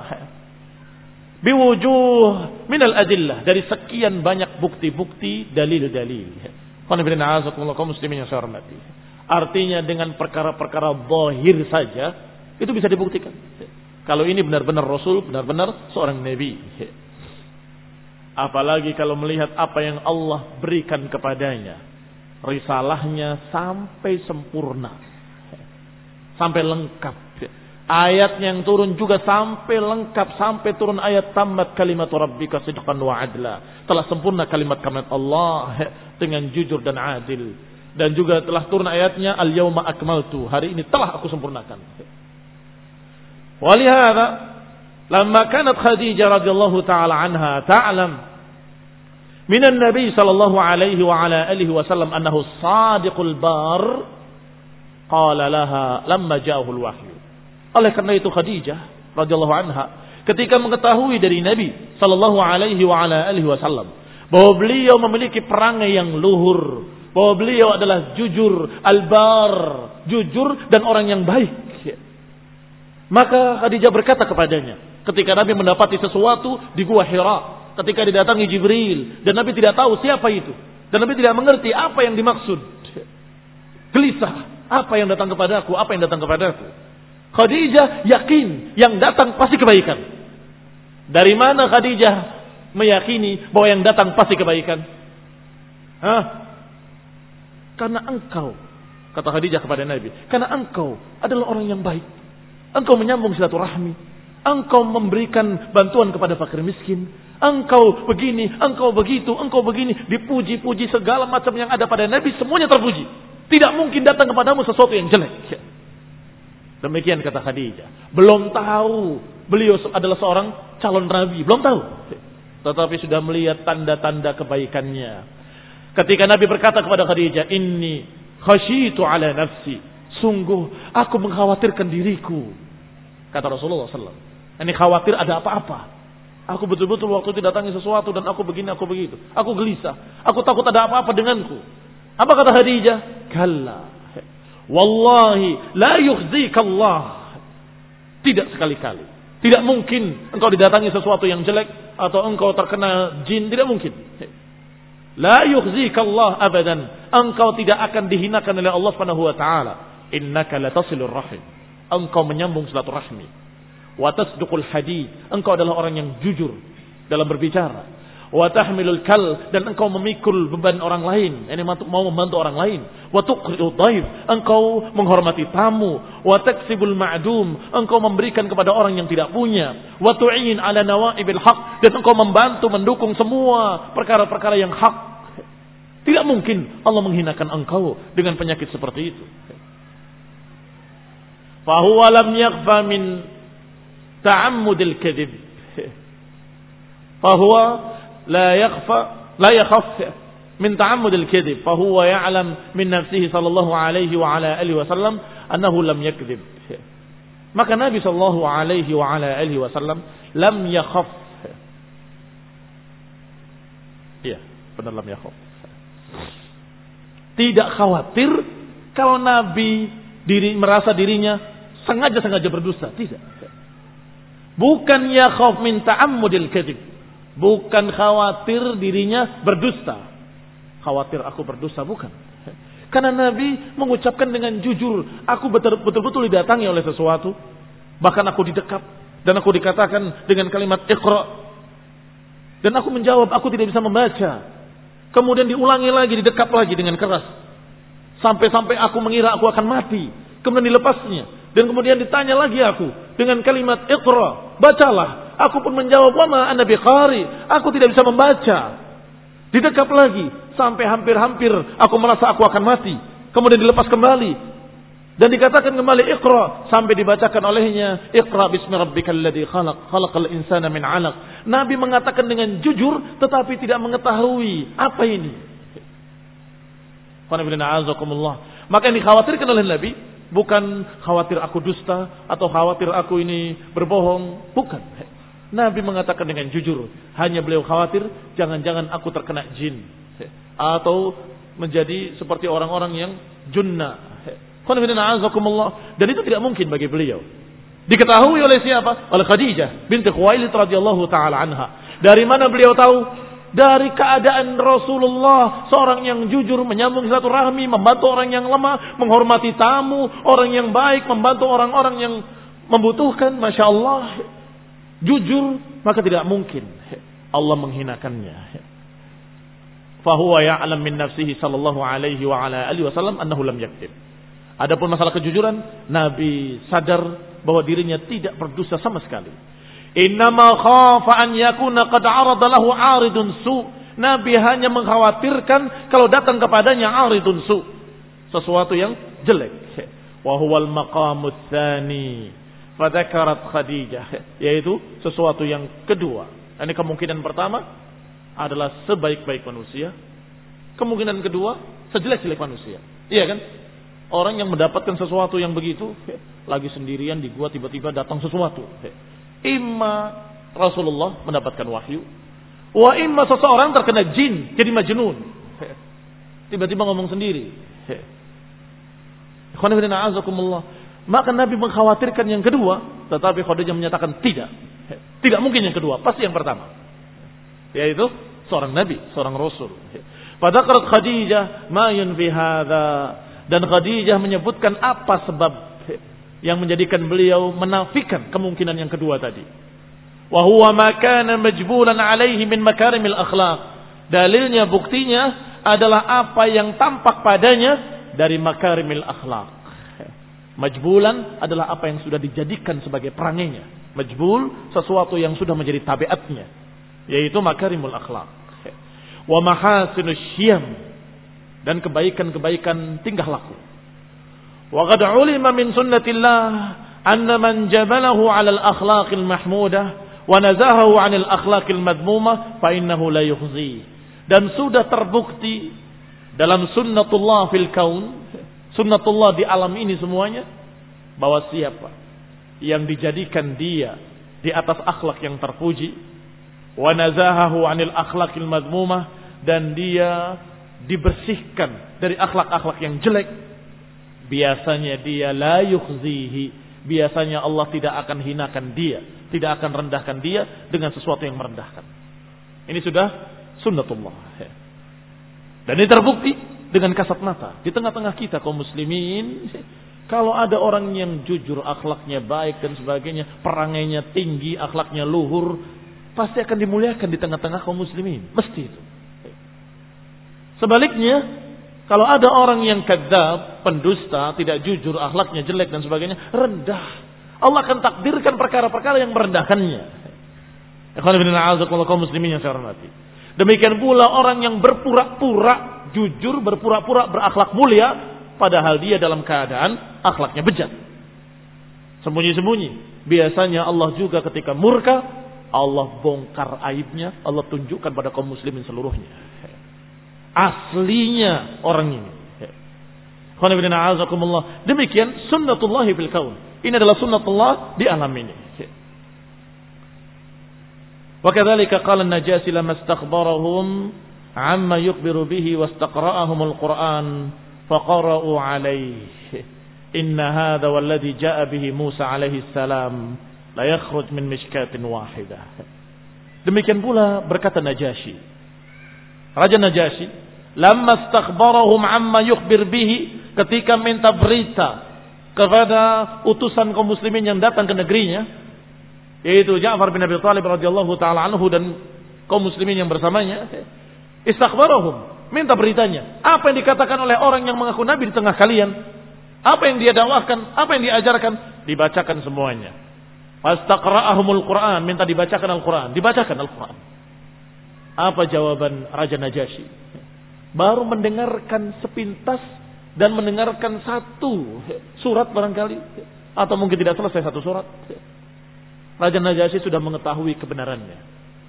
Biwujuh minal adillah, dari sekian banyak bukti-bukti, dalil-dalil. Kaum muslimin yang saya hormati. Artinya dengan perkara-perkara zahir saja itu bisa dibuktikan. Kalau ini benar-benar rasul, benar-benar seorang nabi. Apalagi kalau melihat apa yang Allah berikan kepadanya, risalahnya sampai sempurna, sampai lengkap. Ayat yang turun juga sampai lengkap, sampai turun ayat tamat kalimat rabbika sidqan wa adla. Telah sempurna kalimat kalimat Allah dengan jujur dan adil. Dan juga telah turun ayatnya al-yauma akmaltu, hari ini telah aku sempurnakan. Walihada lamma kanat Khadijah radhiyallahu taala anha ta'lam min an-nabi sallallahu alaihi wa ala alihi wasallam annahu sadiqul bar, qala laha lamma ja'ahu al-wahyu. Oleh karena itu Khadijah radhiyallahu anha ketika mengetahui dari Nabi sallallahu alaihi wa ala alihi wasallam bahwa beliau memiliki perangai yang luhur, bahwa beliau adalah jujur, albar, jujur dan orang yang baik, maka Khadijah berkata kepadanya ketika Nabi mendapati sesuatu di Gua Hira, ketika didatangi Jibril dan Nabi tidak tahu siapa itu dan Nabi tidak mengerti apa yang dimaksud, gelisah, apa yang datang kepadaku, apa yang datang kepadaku. Khadijah yakin yang datang pasti kebaikan. Dari mana Khadijah meyakini bahwa yang datang pasti kebaikan? Hah? Karena engkau, kata Khadijah kepada Nabi, karena engkau adalah orang yang baik. Engkau menyambung silaturahmi. Engkau memberikan bantuan kepada fakir miskin. Engkau begini, engkau begitu, engkau begini. Dipuji-puji segala macam yang ada pada Nabi, semuanya terpuji. Tidak mungkin datang kepadamu sesuatu yang jelek. Demikian kata Khadijah. Belum tahu beliau adalah seorang calon nabi, belum tahu. Tetapi sudah melihat tanda-tanda kebaikannya. Ketika Nabi berkata kepada Khadijah, "Inni khasyitu ala nafsi." Sungguh aku mengkhawatirkan diriku. Kata Rasulullah sallallahu alaihi wasallam. Ini khawatir ada apa-apa. Aku betul-betul waktu didatangi sesuatu dan aku begini, aku begitu. Aku gelisah. Aku takut ada apa-apa denganku. Apa kata Khadijah? Kalla. Wallahi la yukhzika Allah. Tidak sekali-kali. Tidak mungkin engkau didatangi sesuatu yang jelek atau engkau terkena jin, tidak mungkin. La yukhzika Allah abadan. Engkau tidak akan dihinakan oleh Allah Subhanahu wa taala. Innaka latasilur rahim. Engkau menyambung silaturahmi. Wa tasduqul hadid. Engkau adalah orang yang jujur dalam berbicara. Wa tahmilul kal, dan engkau memikul beban orang lain, ini mau membantu orang lain. Wa tuqri'ud dhaif, engkau menghormati tamu. Wa taksibul ma'dum, engkau memberikan kepada orang yang tidak punya. Wa tu'in ala nawaibil haq, dan engkau membantu mendukung semua perkara-perkara yang hak. Tidak mungkin Allah menghinakan engkau dengan penyakit seperti itu. Fa huwa lam yakhfa min ta'ammudil kadhib. Fa huwa لا يخفى لا يخف من تعمد الكذب فهو يعلم من نفسه صلى الله عليه وعلى آله وسلم أنه لم يكذب. Maka Nabi sallallahu alaihi wa ala alihi wasallam lam yakhaf. Iya, benar lam yakhaf. Tidak khawatir kalau Nabi diri merasa dirinya sengaja-sengaja berdusta, tidak. Bukan yakhaf min ta'ammudil kadzib. Bukan khawatir dirinya berdusta. Khawatir aku berdusta, bukan. Karena Nabi mengucapkan dengan jujur, aku betul-betul didatangi oleh sesuatu, bahkan aku didekap dan aku dikatakan dengan kalimat Iqra, dan aku menjawab aku tidak bisa membaca. Kemudian diulangi lagi, didekap lagi dengan keras, sampai-sampai aku mengira aku akan mati. Kemudian dilepasnya, dan kemudian ditanya lagi aku dengan kalimat Iqra, bacalah. Aku pun menjawab, wa ma ana biqari, aku tidak bisa membaca. Didekap lagi sampai hampir-hampir aku merasa aku akan mati. Kemudian dilepas kembali dan dikatakan kembali Iqra, sampai dibacakan olehnya Iqra bismi rabbikal ladzi khalaq, khalaqal insana min 'alaq. Nabi mengatakan dengan jujur tetapi tidak mengetahui apa ini. Maka yang dikhawatirkan oleh Nabi bukan khawatir aku dusta atau khawatir aku ini berbohong, bukan. Nabi mengatakan dengan jujur, hanya beliau khawatir jangan-jangan aku terkena jin atau menjadi seperti orang-orang yang junna. Dan itu tidak mungkin bagi beliau. Diketahui oleh siapa? Oleh Khadijah binti Khuwailid radhiyallahu taala anha. Dari mana beliau tahu? Dari keadaan Rasulullah, seorang yang jujur, menyambung silaturahmi, membantu orang yang lemah, menghormati tamu, orang yang baik, membantu orang-orang yang membutuhkan. Masya Allah, jujur, maka tidak mungkin Allah menghinakannya. Fahuwa ya'lam min nafsihi sallallahu alaihi wa ala alihi wasallam annahu lam yakdzib. Adapun masalah kejujuran, Nabi sadar bahwa dirinya tidak berdusta sama sekali. Innama khafa an yakuna qad 'arada lahu 'aridun su. Nabi hanya mengkhawatirkan kalau datang kepadanya 'aridun su, sesuatu yang jelek. Wa huwal maqamut tsani. Fa dzakarat Khadijah, yaitu sesuatu yang kedua. Ini kemungkinan pertama adalah sebaik-baik manusia. Kemungkinan kedua sejelek-jelek manusia. Iya kan? Orang yang mendapatkan sesuatu yang begitu, lagi sendirian di gua tiba-tiba datang sesuatu. Imma Rasulullah mendapatkan wahyu, wa imma seseorang terkena jin jadi majnun, tiba-tiba ngomong sendiri. Maka Nabi mengkhawatirkan yang kedua, tetapi Khadijah menyatakan tidak, tidak mungkin yang kedua, pasti yang pertama, yaitu seorang Nabi, seorang Rasul. Fadzakarat Khadijah ma yunfi hadza, dan Khadijah menyebutkan apa sebab yang menjadikan beliau menafikan kemungkinan yang kedua tadi. Wa huwa ma kana majbulan alaihi min makarimil akhlaq. Dalilnya, buktinya adalah apa yang tampak padanya dari makarimil akhlaq. Majbulan adalah apa yang sudah dijadikan sebagai perangainya. Majbul sesuatu yang sudah menjadi tabiatnya, yaitu makarimul akhlaq. Wa mahasinus syiyam, dan kebaikan-kebaikan tingkah laku. Wa qad ulima min sunnatillah anna man jabalahu 'ala al-akhlaqil mahmudah wa nazahahu 'anil akhlaqil madmumah fa innahu la yukhzi. Dan sudah terbukti dalam sunnatullah fil kaun, sunnatullah di alam ini semuanya, bahwa siapa yang dijadikan dia di atas akhlak yang terpuji, wa nazahahu 'anil akhlaqil madmumah, dan dia dibersihkan dari akhlak-akhlak yang jelek, biasanya dia la yukhzihi, biasanya Allah tidak akan hinakan dia, tidak akan rendahkan dia dengan sesuatu yang merendahkan. Ini sudah sunnatullah. Dan ini terbukti dengan kasat mata di tengah-tengah kita kaum muslimin. Kalau ada orang yang jujur, akhlaknya baik dan sebagainya, perangainya tinggi, akhlaknya luhur, pasti akan dimuliakan di tengah-tengah kaum muslimin, mesti itu. Sebaliknya, kalau ada orang yang kadzab, pendusta, tidak jujur, akhlaknya jelek dan sebagainya, rendah, Allah akan takdirkan perkara-perkara yang merendahkannya. Kaum muslimin yang saya hormati. Demikian pula orang yang berpura-pura jujur, berpura-pura berakhlak mulia, padahal dia dalam keadaan akhlaknya bejat, sembunyi-sembunyi. Biasanya Allah juga ketika murka, Allah bongkar aibnya, Allah tunjukkan pada kaum muslimin seluruhnya aslinya orang ini. Demikian sunnatullah fil kaun. Ini adalah sunnatullah di alam ini. Wa kadzalika qala an-Najasi lamma istakhbarahum amma yukhbiru bihi wastaqra'ahum al-Qur'an faqara'u alayhi inna hadha walladhi ja'a bihi Musa alaihi salam la yakhruj min mishkatin wahidah. Demikian pula berkata Najasyi, Raja Najasyi, lamma istakhbarahum amma yukhbir bihi, ketika minta berita kepada utusan kaum muslimin yang datang ke negerinya, yaitu Ja'far bin Abi Thalib radhiyallahu taala anhu dan kaum muslimin yang bersamanya, istakhbarahum, minta beritanya, apa yang dikatakan oleh orang yang mengaku nabi di tengah kalian, apa yang dia dakwahkan, apa yang diajarkan, dibacakan semuanya. Fastaqra'ahumul Qur'an, minta dibacakan Al-Qur'an, dibacakan Al-Qur'an. Apa jawaban Raja Najasyi? Baru mendengarkan sepintas dan mendengarkan satu surat barangkali, atau mungkin tidak selesai satu surat, Raja Najasyi sudah mengetahui kebenarannya.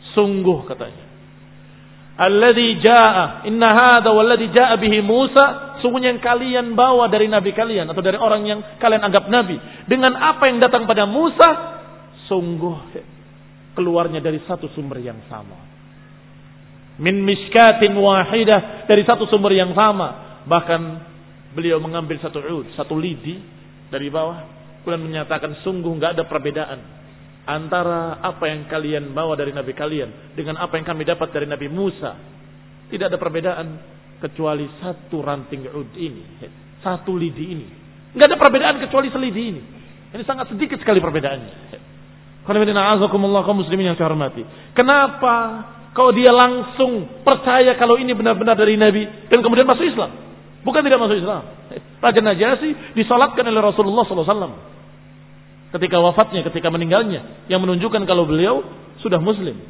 Sungguh katanya, alladzi jaa inna hadza walladzi jaa bihi Musa sungguhnya yang kalian bawa dari nabi kalian atau dari orang yang kalian anggap nabi dengan apa yang datang pada Musa, sungguh keluarnya dari satu sumber yang sama. Min miskatin wahidah, dari satu sumber yang sama. Bahkan beliau mengambil satu ud, satu lidi dari bawah, kemudian menyatakan sungguh enggak ada perbedaan antara apa yang kalian bawa dari nabi kalian dengan apa yang kami dapat dari Nabi Musa. Tidak ada perbedaan kecuali satu ranting ud ini, satu lidi ini. Enggak ada perbedaan kecuali selidi ini. Ini sangat sedikit sekali perbedaannya. Kaum muslimin yang saya hormati. Kenapa kalau dia langsung percaya kalau ini benar-benar dari Nabi dan kemudian masuk Islam? Bukan tidak masuk Islam. Raja Najasyi disolatkan oleh Rasulullah sallallahu alaihi wasallam ketika wafatnya, ketika meninggalnya, yang menunjukkan kalau beliau sudah Muslim.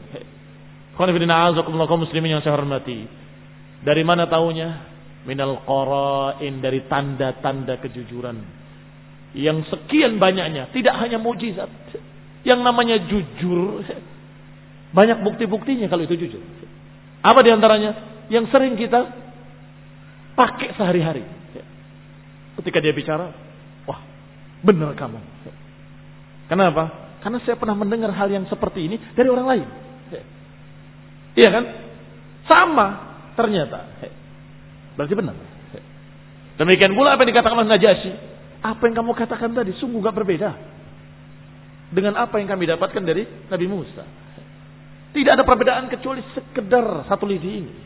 Kaum muslimin yang saya hormati. Dari mana taunya? Minal qara'in, dari tanda-tanda kejujuran yang sekian banyaknya. Tidak hanya mukjizat. Yang namanya jujur, banyak bukti-buktinya kalau itu jujur. Apa diantaranya? Yang sering kita pakai sehari-hari. Ketika dia bicara, wah benar kamu. Kenapa? Karena saya pernah mendengar hal yang seperti ini dari orang lain. Iya kan? Sama ternyata. Berarti benar. Demikian pula apa yang dikatakan oleh Najasyi. Apa yang kamu katakan tadi sungguh gak berbeda dengan apa yang kami dapatkan dari Nabi Musa. Tidak ada perbedaan kecuali sekedar satu lidi ini.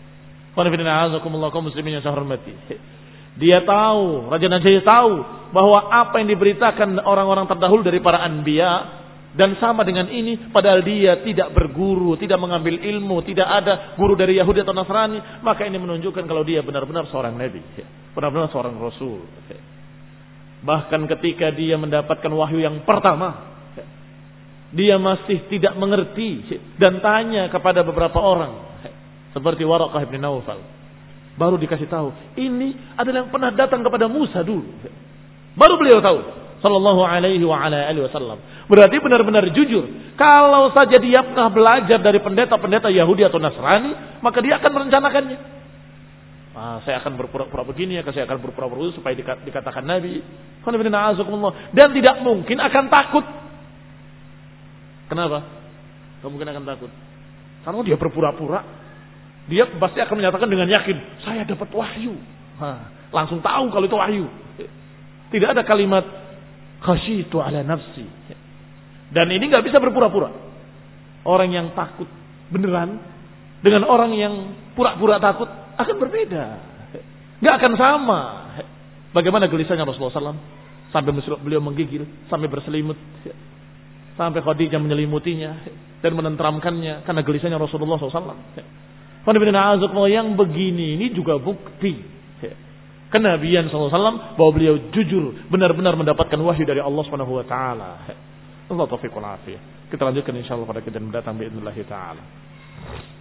Kaum muslimin yang saya hormati. Dia tahu, Raja Najasyi tahu bahwa apa yang diberitakan orang-orang terdahulu dari para anbiya dan sama dengan ini, padahal dia tidak berguru, tidak mengambil ilmu, tidak ada guru dari Yahudi atau Nasrani, maka ini menunjukkan kalau dia benar-benar seorang nabi, benar-benar seorang rasul. Bahkan ketika dia mendapatkan wahyu yang pertama, dia masih tidak mengerti dan tanya kepada beberapa orang seperti Waraqah bin Naufal. Baru dikasih tahu, ini adalah yang pernah datang kepada Musa dulu. Baru beliau tahu, sallallahu alaihi wa ala alihi wasallam. Berarti benar-benar jujur. Kalau saja dia pernah belajar dari pendeta-pendeta Yahudi atau Nasrani, maka dia akan merencanakannya. Ah, saya akan berpura-pura begini, ya, saya akan berpura-pura supaya dikatakan Nabi. Dan tidak mungkin akan takut. Kenapa? Tidak mungkin akan takut. Karena dia berpura-pura, dia pasti akan menyatakan dengan yakin, saya dapat wahyu. Ha, langsung tahu kalau itu wahyu. Tidak ada kalimat khasyitu ala nafsi. Dan ini nggak bisa berpura-pura. Orang yang takut beneran dengan orang yang pura-pura takut akan berbeda. Nggak akan sama. Bagaimana gelisahnya Rasulullah sallallahu alaihi wasallam sampai beliau menggigil, sampai berselimut. Sampai Khadijah menyelimutinya dan menenteramkannya karena gelisahnya Rasulullah sallallahu alaihi wasallam. Yang begini ini juga bukti kenabian sallallahu alaihi wasallam bahwa beliau jujur, benar-benar mendapatkan wahyu dari Allah Subhanahu wa taala. Allah taufiq wal afiyah. Kita lanjutkan insyaallah pada kejadian mendatang باذن الله taala.